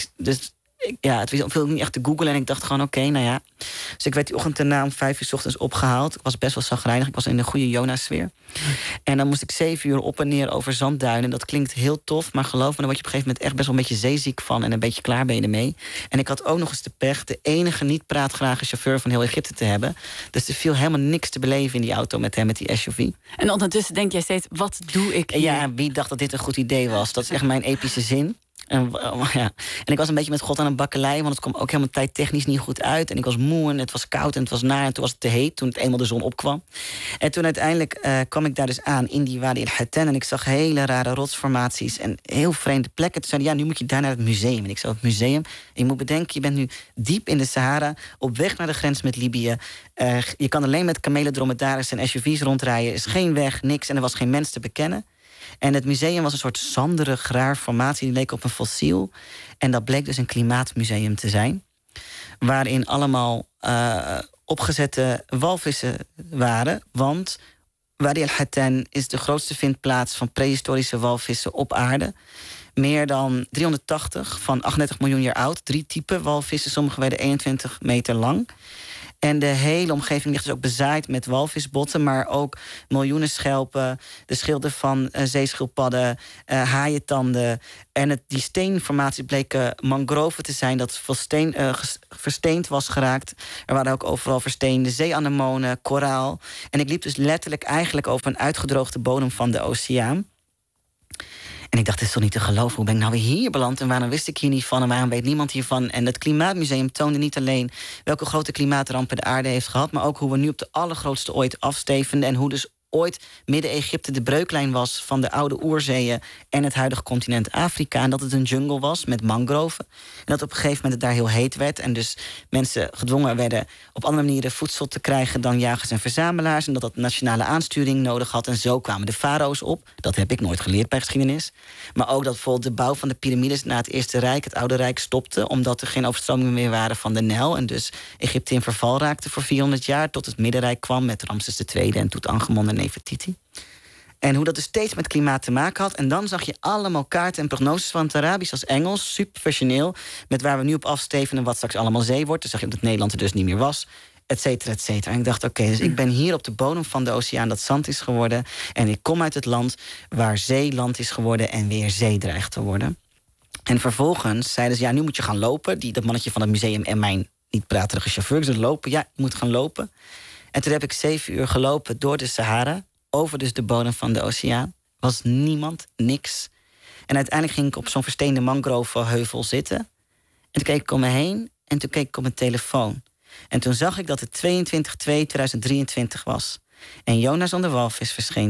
Het viel niet echt te googlen. En ik dacht gewoon, oké, nou ja. Dus ik werd die ochtend daarna om 5 uur 's ochtends opgehaald. Ik was best wel chagrijnig. Ik was in de goede Jonas-sfeer. En dan moest ik 7 uur op en neer over zandduinen. Dat klinkt heel tof, maar geloof me, dan word je op een gegeven moment echt best wel een beetje zeeziek van. En een beetje klaar ben je ermee. En ik had ook nog eens de pech de enige niet-praatgrage chauffeur van heel Egypte te hebben. Dus er viel helemaal niks te beleven in die auto met hem, met die SUV. En ondertussen denk jij steeds, wat doe ik hier? Ja, wie dacht dat dit een goed idee was? Dat is echt mijn epische zin. En ik was een beetje met God aan een bakkelei, want het kwam ook helemaal tijdtechnisch niet goed uit. En ik was moe en het was koud en het was naar en toen was het te heet, toen het eenmaal de zon opkwam. En toen uiteindelijk kwam ik daar dus aan in die Wadi al-Hitan en ik zag hele rare rotsformaties en heel vreemde plekken. Toen zeiden, ja, nu moet je daar naar het museum. En ik zei, het museum? En je moet bedenken, je bent nu diep in de Sahara, op weg naar de grens met Libië. Je kan alleen met kamelen, dromedaris en SUV's rondrijden. Er is geen weg, niks en er was geen mens te bekennen. En het museum was een soort zanderig, raar formatie. Die leek op een fossiel. En dat bleek dus een klimaatmuseum te zijn. Waarin allemaal opgezette walvissen waren. Want Wadi al-Hitan is de grootste vindplaats van prehistorische walvissen op aarde. Meer dan 380 van 38 miljoen jaar oud. 3 typen walvissen, sommige werden 21 meter lang. En de hele omgeving ligt dus ook bezaaid met walvisbotten, maar ook miljoenen schelpen, de schilden van zeeschildpadden, haaientanden. En die steenformaties bleken mangroven te zijn dat versteend was geraakt. Er waren ook overal versteende zeeanemonen, koraal. En ik liep dus letterlijk eigenlijk over een uitgedroogde bodem van de oceaan. En ik dacht, dit is toch niet te geloven? Hoe ben ik nou weer hier beland? En waarom wist ik hier niet van? En waarom weet niemand hiervan? En het Klimaatmuseum toonde niet alleen welke grote klimaatrampen de aarde heeft gehad, maar ook hoe we nu op de allergrootste ooit afstevenden. En hoe dus ooit Midden-Egypte de breuklijn was van de oude oerzeeën en het huidige continent Afrika. En dat het een jungle was met mangroven. En dat op een gegeven moment het daar heel heet werd. En dus mensen gedwongen werden op andere manieren voedsel te krijgen dan jagers en verzamelaars. En dat dat nationale aansturing nodig had. En zo kwamen de farao's op. Dat heb ik nooit geleerd bij geschiedenis. Maar ook dat bijvoorbeeld de bouw van de piramides na het Eerste Rijk, het Oude Rijk, stopte. Omdat er geen overstromingen meer waren van de Nijl. En dus Egypte in verval raakte voor 400 jaar. Tot het Middenrijk kwam met Ramses II en Toetanchamon en Nefertiti. En hoe dat dus steeds met klimaat te maken had. En dan zag je allemaal kaarten en prognoses van het Arabisch als Engels, super professioneel, met waar we nu op afstevenen en wat straks allemaal zee wordt. Dan zag je dat Nederland er dus niet meer was, et cetera, et cetera. En ik dacht, oké, dus ik ben hier op de bodem van de oceaan dat zand is geworden. En ik kom uit het land waar zee land is geworden en weer zee dreigt te worden. En vervolgens zeiden ze, ja, nu moet je gaan lopen. Dat mannetje van het museum en mijn niet praterige chauffeur, ze lopen, ja, ik moet gaan lopen. En toen heb ik 7 uur gelopen door de Sahara, over dus de bodem van de oceaan. Was niemand, niks. En uiteindelijk ging ik op zo'n versteende mangrovenheuvel zitten. En toen keek ik om me heen en toen keek ik op mijn telefoon. En toen zag ik dat het 22/2/2023 was. En Jona Zonder Walvis verscheen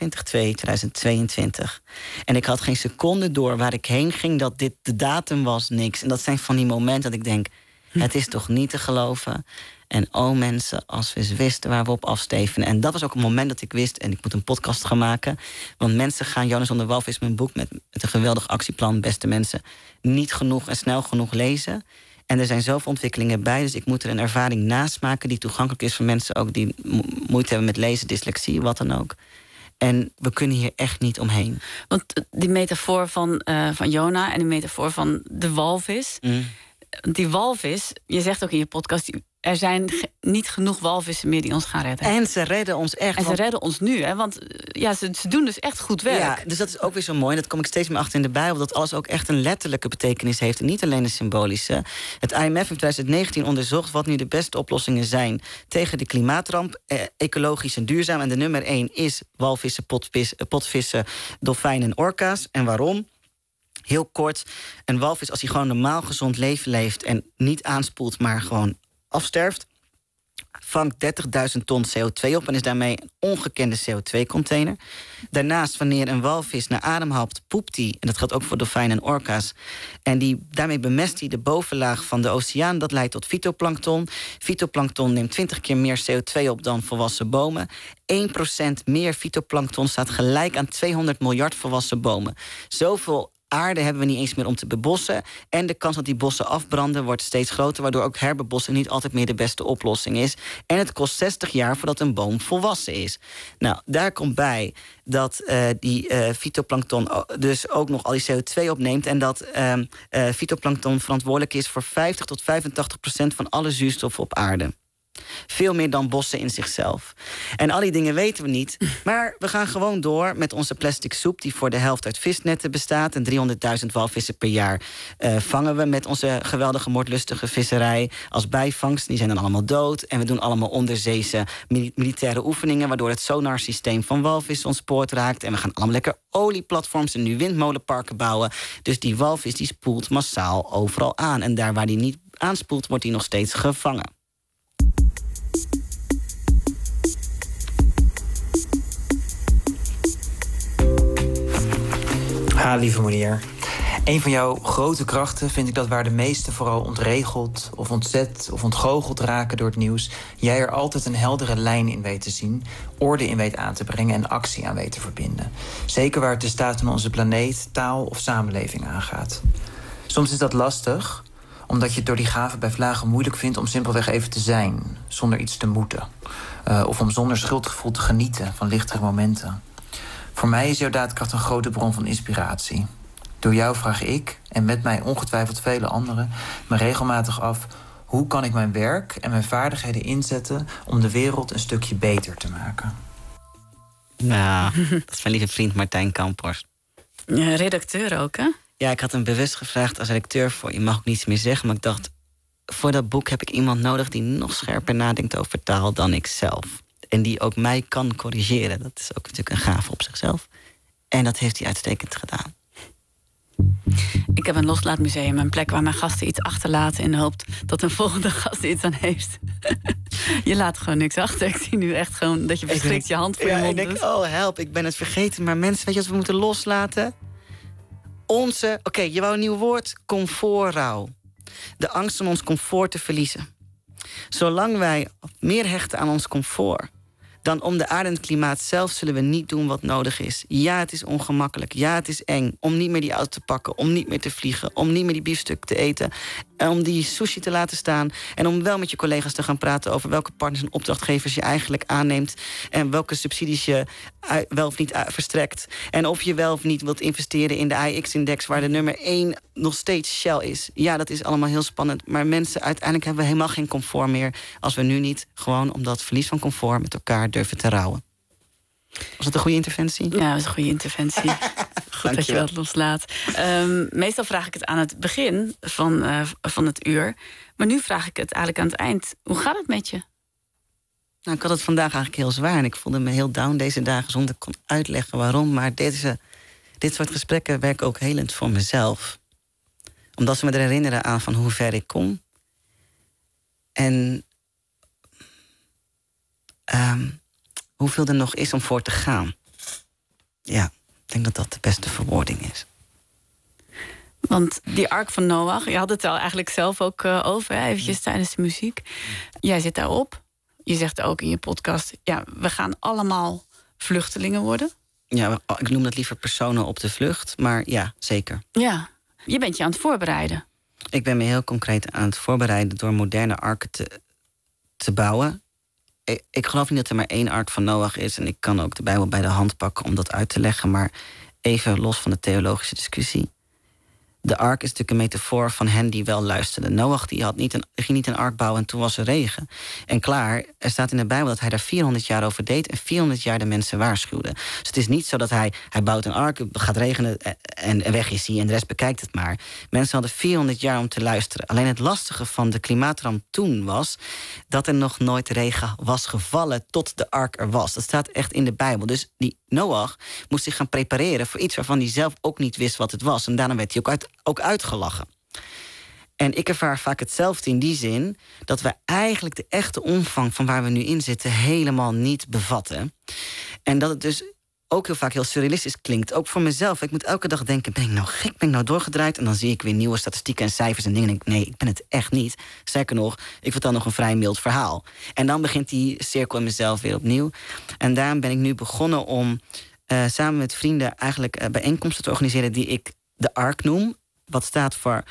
22/2/2022. En ik had geen seconde door waar ik heen ging dat dit de datum was, niks. En dat zijn van die momenten dat ik denk, het is toch niet te geloven. En oh mensen, als we eens wisten waar we op afstevenen. En dat was ook een moment dat ik wist, en ik moet een podcast gaan maken. Want mensen gaan Jona Zonder Walvis, mijn boek met een geweldig actieplan, beste mensen, niet genoeg en snel genoeg lezen. En er zijn zoveel ontwikkelingen bij, dus ik moet er een ervaring naast maken die toegankelijk is voor mensen ook die moeite hebben met lezen, dyslexie, wat dan ook. En we kunnen hier echt niet omheen. Want die metafoor van Jona en die metafoor van de walvis. Die walvis, je zegt ook in je podcast, er zijn niet genoeg walvissen meer die ons gaan redden. En ze redden ons echt. En ze redden ons nu, hè? Want ja, ze doen dus echt goed werk. Ja, dus dat is ook weer zo mooi. Dat kom ik steeds meer achter in de Bijbel, dat alles ook echt een letterlijke betekenis heeft en niet alleen een symbolische. Het IMF in 2019 onderzocht wat nu de beste oplossingen zijn tegen de klimaatramp, ecologisch en duurzaam. En de nummer 1 is walvissen, potvissen, dolfijnen en orka's. En waarom? Heel kort, een walvis, als hij gewoon een normaal gezond leven leeft en niet aanspoelt, maar gewoon afsterft, vangt 30.000 ton CO2 op en is daarmee een ongekende CO2-container. Daarnaast, wanneer een walvis naar adem hapt, poept hij, en dat geldt ook voor dolfijnen en orka's, en daarmee bemest hij de bovenlaag van de oceaan. Dat leidt tot fytoplankton. Fytoplankton neemt 20 keer meer CO2 op dan volwassen bomen. 1% meer fytoplankton staat gelijk aan 200 miljard volwassen bomen. Zoveel aarde hebben we niet eens meer om te bebossen. En de kans dat die bossen afbranden wordt steeds groter, waardoor ook herbebossen niet altijd meer de beste oplossing is. En het kost 60 jaar voordat een boom volwassen is. Nou, daar komt bij dat die fytoplankton dus ook nog al die CO2 opneemt. En dat fytoplankton verantwoordelijk is voor 50 tot 85% van alle zuurstof op aarde. Veel meer dan bossen in zichzelf. En al die dingen weten we niet. Maar we gaan gewoon door met onze plastic soep, die voor de helft uit visnetten bestaat. En 300.000 walvissen per jaar vangen we met onze geweldige moordlustige visserij als bijvangst. Die zijn dan allemaal dood. En we doen allemaal onderzeese militaire oefeningen, waardoor het sonarsysteem van walvissen ontspoord raakt. En we gaan allemaal lekker olieplatforms en nu windmolenparken bouwen. Dus die walvis die spoelt massaal overal aan. En daar waar die niet aanspoelt, wordt die nog steeds gevangen. Lieve Monier. Een van jouw grote krachten vind ik dat waar de meesten vooral ontregeld of ontzet of ontgoocheld raken door het nieuws, jij er altijd een heldere lijn in weet te zien, orde in weet aan te brengen en actie aan weet te verbinden. Zeker waar het de staat van onze planeet, taal of samenleving aangaat. Soms is dat lastig, omdat je het door die gave bij vlagen moeilijk vindt om simpelweg even te zijn, zonder iets te moeten. Of om zonder schuldgevoel te genieten van lichtere momenten. Voor mij is jouw daadkracht een grote bron van inspiratie. Door jou vraag ik, en met mij ongetwijfeld vele anderen, me regelmatig af Hoe kan ik mijn werk en mijn vaardigheden inzetten om de wereld een stukje beter te maken? Nou, dat is mijn lieve vriend Martijn Kamphorst. Ja, redacteur ook, hè? Ja, ik had hem bewust gevraagd als redacteur voor. Je mag ook niets meer zeggen, maar ik dacht, voor dat boek heb ik iemand nodig die nog scherper nadenkt over taal dan ik zelf. En die ook mij kan corrigeren. Dat is ook natuurlijk een gave op zichzelf. En dat heeft hij uitstekend gedaan. Ik heb een loslaatmuseum, een plek waar mijn gasten iets achterlaten in de hoop dat een volgende gast iets aan heeft. Je laat gewoon niks achter. Ik zie nu echt gewoon dat je verschrikt je hand voor je mond. Ik denk, oh help, ik ben het vergeten. Maar mensen, weet je wat we moeten loslaten? Oké, je wou een nieuw woord? Comfortrouw. De angst om ons comfort te verliezen. Zolang wij meer hechten aan ons comfort dan om de aarde en het klimaat zelf, zullen we niet doen wat nodig is. Ja, het is ongemakkelijk. Ja, het is eng om niet meer die auto te pakken, om niet meer te vliegen, om niet meer die biefstuk te eten, en om die sushi te laten staan en om wel met je collega's te gaan praten over welke partners en opdrachtgevers je eigenlijk aanneemt en welke subsidies je wel of niet verstrekt en of je wel of niet wilt investeren in de AIX-index waar de nummer 1 nog steeds Shell is. Ja, dat is allemaal heel spannend, maar mensen, uiteindelijk hebben we helemaal geen comfort meer als we nu niet gewoon om dat verlies van comfort met elkaar durven te rouwen. Was dat een goede interventie? Ja, dat is een goede interventie. Goed dat je dat loslaat. Meestal vraag ik het aan het begin van het uur. Maar nu vraag ik het eigenlijk aan het eind. Hoe gaat het met je? Nou, ik had het vandaag eigenlijk heel zwaar. En ik voelde me heel down deze dagen zonder ik kon uitleggen waarom. Maar dit soort gesprekken werken ook helend voor mezelf. Omdat ze me er herinneren aan van hoe ver ik kom. En hoeveel er nog is om voor te gaan. Ja, ik denk dat dat de beste verwoording is. Want die Ark van Noach, je had het al eigenlijk zelf ook over, hè, eventjes tijdens de muziek. Jij zit daarop. Je zegt ook in je podcast, ja, we gaan allemaal vluchtelingen worden. Ja, ik noem dat liever personen op de vlucht, maar ja, zeker. Ja, je bent je aan het voorbereiden. Ik ben me heel concreet aan het voorbereiden door moderne arken te bouwen. Ik geloof niet dat er maar 1 Ark van Noach is en ik kan ook de Bijbel bij de hand pakken om dat uit te leggen, maar even los van de theologische discussie. De ark is natuurlijk een metafoor van hen die wel luisterden. Noach die ging niet een ark bouwen en toen was er regen. En klaar, er staat in de Bijbel dat hij daar 400 jaar over deed en 400 jaar de mensen waarschuwde. Dus het is niet zo dat hij bouwt een ark, gaat regenen en weg is hij en de rest bekijkt het maar. Mensen hadden 400 jaar om te luisteren. Alleen het lastige van de klimaatramp toen was dat er nog nooit regen was gevallen tot de ark er was. Dat staat echt in de Bijbel. Dus die Noach moest zich gaan prepareren voor iets waarvan hij zelf ook niet wist wat het was. En daarom werd hij ook uitgelachen. En ik ervaar vaak hetzelfde in die zin dat we eigenlijk de echte omvang van waar we nu in zitten helemaal niet bevatten. En dat het dus ook heel vaak heel surrealistisch klinkt. Ook voor mezelf. Ik moet elke dag denken, ben ik nou gek? Ben ik nou doorgedraaid? En dan zie ik weer nieuwe statistieken en cijfers en dingen. En denk ik, nee, ik ben het echt niet. Sterker nog, ik vertel nog een vrij mild verhaal. En dan begint die cirkel in mezelf weer opnieuw. En daarom ben ik nu begonnen om samen met vrienden eigenlijk bijeenkomsten te organiseren die ik de ARK noem. Wat staat voor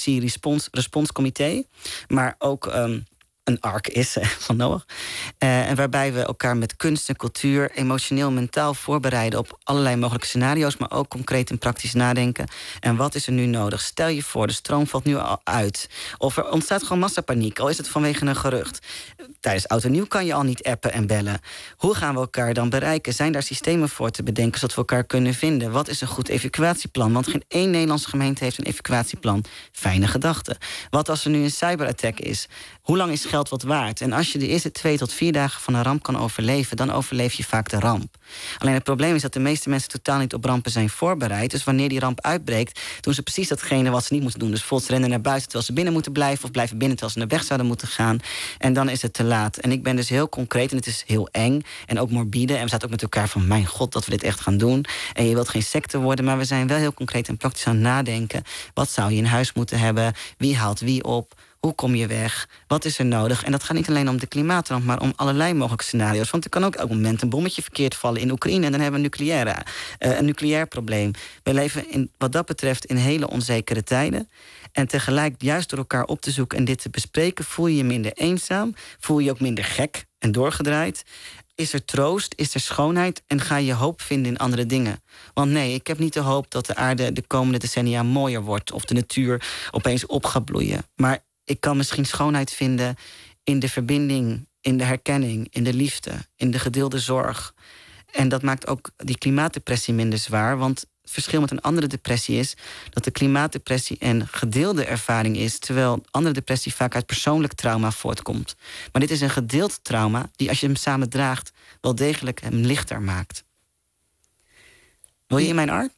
Actie-Responscomité. Maar ook een ark is van Noach. En waarbij we elkaar met kunst en cultuur emotioneel, mentaal voorbereiden op allerlei mogelijke scenario's, maar ook concreet en praktisch nadenken. En wat is er nu nodig? Stel je voor, de stroom valt nu al uit. Of er ontstaat gewoon massapaniek, al is het vanwege een gerucht. Tijdens Oud en Nieuw kan je al niet appen en bellen. Hoe gaan we elkaar dan bereiken? Zijn daar systemen voor te bedenken zodat we elkaar kunnen vinden? Wat is een goed evacuatieplan? Want geen één Nederlandse gemeente heeft een evacuatieplan. Fijne gedachte. Wat als er nu een cyberattack is? Hoe lang is geld wat waard? En als je de eerste 2 tot 4 dagen van een ramp kan overleven, dan overleef je vaak de ramp. Alleen het probleem is dat de meeste mensen totaal niet op rampen zijn voorbereid. Dus wanneer die ramp uitbreekt, doen ze precies datgene wat ze niet moeten doen. Dus bijvoorbeeld rennen naar buiten terwijl ze binnen moeten blijven, of blijven binnen terwijl ze naar weg zouden moeten gaan. En dan is het te laat. En ik ben dus heel concreet en het is heel eng en ook morbide. En we zaten ook met elkaar van, mijn god, dat we dit echt gaan doen. En je wilt geen secte worden, maar we zijn wel heel concreet en praktisch aan het nadenken. Wat zou je in huis moeten hebben? Wie haalt wie op? Hoe kom je weg? Wat is er nodig? En dat gaat niet alleen om de klimaatramp, maar om allerlei mogelijke scenario's. Want er kan ook elk moment een bommetje verkeerd vallen in Oekraïne en dan hebben we een nucleair probleem. We leven wat dat betreft in hele onzekere tijden. En tegelijk juist door elkaar op te zoeken en dit te bespreken, voel je je minder eenzaam, voel je je ook minder gek en doorgedraaid. Is er troost, is er schoonheid en ga je hoop vinden in andere dingen. Want nee, ik heb niet de hoop dat de aarde de komende decennia mooier wordt of de natuur opeens op gaat bloeien. Maar ik kan misschien schoonheid vinden in de verbinding, in de herkenning, in de liefde, in de gedeelde zorg. En dat maakt ook die klimaatdepressie minder zwaar. Want het verschil met een andere depressie is dat de klimaatdepressie een gedeelde ervaring is, terwijl andere depressie vaak uit persoonlijk trauma voortkomt. Maar dit is een gedeeld trauma die, als je hem samen draagt, wel degelijk hem lichter maakt. Wil je in mijn ark?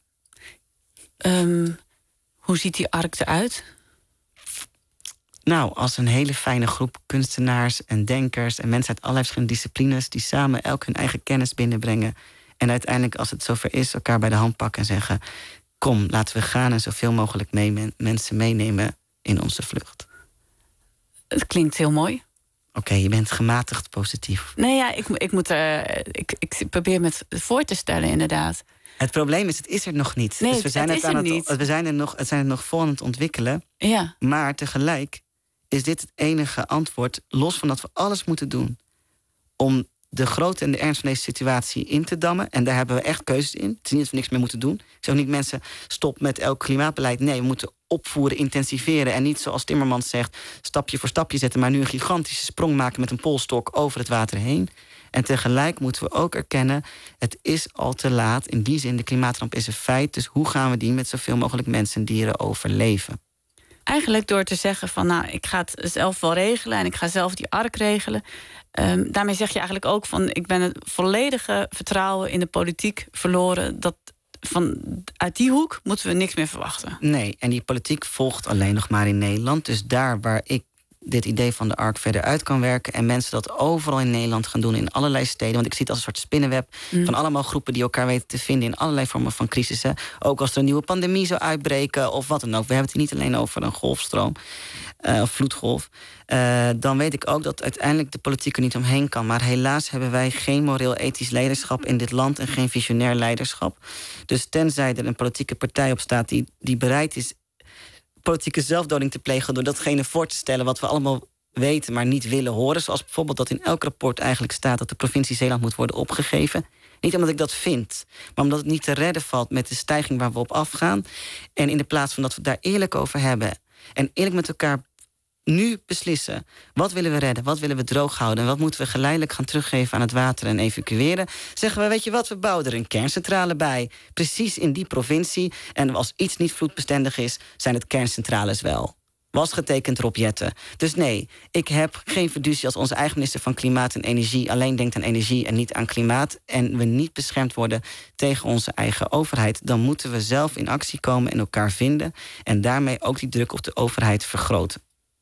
Hoe ziet die ark eruit? Nou, als een hele fijne groep kunstenaars en denkers en mensen uit allerlei verschillende disciplines die samen elk hun eigen kennis binnenbrengen. En uiteindelijk, als het zover is, elkaar bij de hand pakken en zeggen: kom, laten we gaan en zoveel mogelijk mensen meenemen in onze vlucht. Het klinkt heel mooi. Oké, je bent gematigd positief. Nee, ja, ik probeer me het voor te stellen, inderdaad. Het probleem is, het is er nog niet. Nee, dus we zijn het zijn er nog vol aan het ontwikkelen. Ja. Maar tegelijk is dit het enige antwoord, los van dat we alles moeten doen om de grootte en de ernst van deze situatie in te dammen. En daar hebben we echt keuzes in. Het is niet dat we niks meer moeten doen. Ik zeg niet, mensen, stop met elk klimaatbeleid. Nee, we moeten opvoeren, intensiveren. En niet zoals Timmermans zegt, stapje voor stapje zetten, maar nu een gigantische sprong maken met een polstok over het water heen. En tegelijk moeten we ook erkennen, het is al te laat. In die zin, de klimaatramp is een feit. Dus hoe gaan we die met zoveel mogelijk mensen en dieren overleven? Eigenlijk door te zeggen van, nou, ik ga het zelf wel regelen en ik ga zelf die ark regelen. Daarmee zeg je eigenlijk ook van, ik ben het volledige vertrouwen in de politiek verloren. Uit die hoek moeten we niks meer verwachten. Nee, en die politiek volgt alleen nog maar in Nederland. Dus daar waar ik dit idee van de ark verder uit kan werken en mensen dat overal in Nederland gaan doen in allerlei steden. Want ik zie het als een soort spinnenweb van allemaal groepen die elkaar weten te vinden in allerlei vormen van crisissen. Ook als er een nieuwe pandemie zou uitbreken of wat dan ook. We hebben het hier niet alleen over een golfstroom of vloedgolf. Dan weet ik ook dat uiteindelijk de politiek er niet omheen kan. Maar helaas hebben wij geen moreel-ethisch leiderschap in dit land en geen visionair leiderschap. Dus tenzij er een politieke partij op staat die bereid is politieke zelfdoding te plegen door datgene voor te stellen wat we allemaal weten, maar niet willen horen. Zoals bijvoorbeeld dat in elk rapport eigenlijk staat dat de provincie Zeeland moet worden opgegeven. Niet omdat ik dat vind, maar omdat het niet te redden valt met de stijging waar we op afgaan. En in de plaats van dat we het daar eerlijk over hebben en eerlijk met elkaar nu beslissen, wat willen we redden, wat willen we droog houden en wat moeten we geleidelijk gaan teruggeven aan het water en evacueren, zeggen we, weet je wat, we bouwen er een kerncentrale bij, precies in die provincie. En als iets niet vloedbestendig is, zijn het kerncentrales wel. Was getekend Rob Jetten. Dus nee, ik heb geen fiducie als onze eigen minister van Klimaat en Energie alleen denkt aan energie en niet aan klimaat en we niet beschermd worden tegen onze eigen overheid. Dan moeten we zelf in actie komen en elkaar vinden en daarmee ook die druk op de overheid vergroten.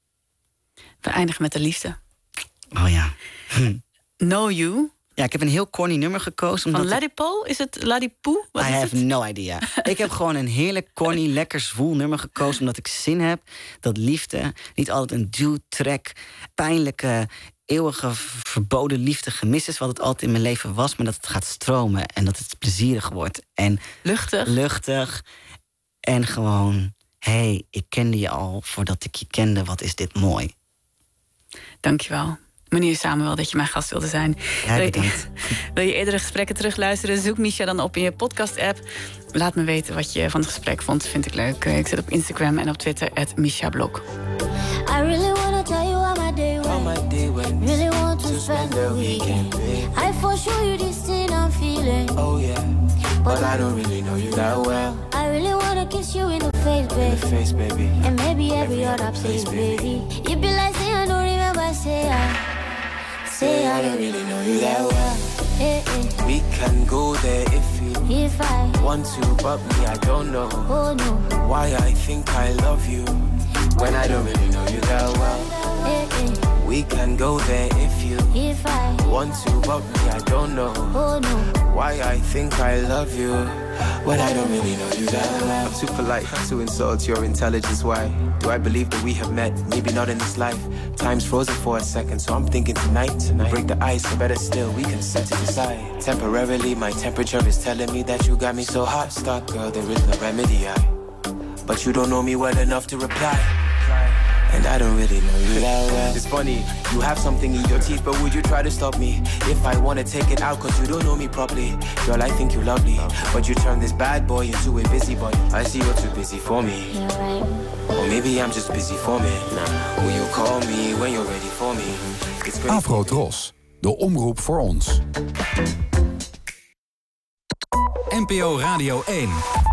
We eindigen met de liefde. Oh ja. Know You. Ja, ik heb een heel corny nummer gekozen. Van Ladipo? Is het Ladipo? I have no idea. Ik heb gewoon een heerlijk corny, lekker zwoel nummer gekozen, omdat ik zin heb dat liefde niet altijd een duwtrek, pijnlijke, eeuwige, verboden liefde gemis is, wat het altijd in mijn leven was, maar dat het gaat stromen en dat het plezierig wordt. En luchtig. En gewoon, hey, ik kende je al voordat ik je kende, wat is dit mooi. Dankjewel. Meneer Samuel, dat je mijn gast wilde zijn. Ja, bedankt. Wil je eerdere gesprekken terugluisteren? Zoek Misha dan op in je podcast-app. Laat me weten wat je van het gesprek vond. Vind ik leuk. Ik zit op Instagram en op Twitter @MishaBlog. I really wanna tell you how my day went. Really want to spend the weekend. I for sure you this thing I'm feeling. Oh yeah, but I don't really know you that well. I really wanna kiss you in the face, baby. In the face, baby. And maybe every other place, baby. You be like, say I don't remember, say I don't really know you that well. Eh, eh. We can go there if I want to, but me, I don't know. Oh no. Why I think I love you when I don't really know you that well. Eh, eh. We can go there if I want to, but me, I don't know. Oh no. Why I think I love you when I don't really know you that well. I'm too polite to insult your intelligence. Why do I believe that we have met? Maybe not in this life. Time's frozen for a second, so I'm thinking tonight. Break the ice, or better still, we can set it aside. Temporarily, my temperature is telling me that you got me so hot. Stop, girl, there is no remedy. But you don't know me well enough to reply. and I don't really know you that well. It's funny, you have something in your teeth, but would you try to stop me? If I wanna take it out, cause you don't know me properly. Girl, I think you're lovely, but you turn this bad boy into a busybody. I see you're too busy for me. Or maybe I'm just busy for me. Will you call me when you're ready for me? Afro Tros, de omroep voor ons. NPO Radio 1.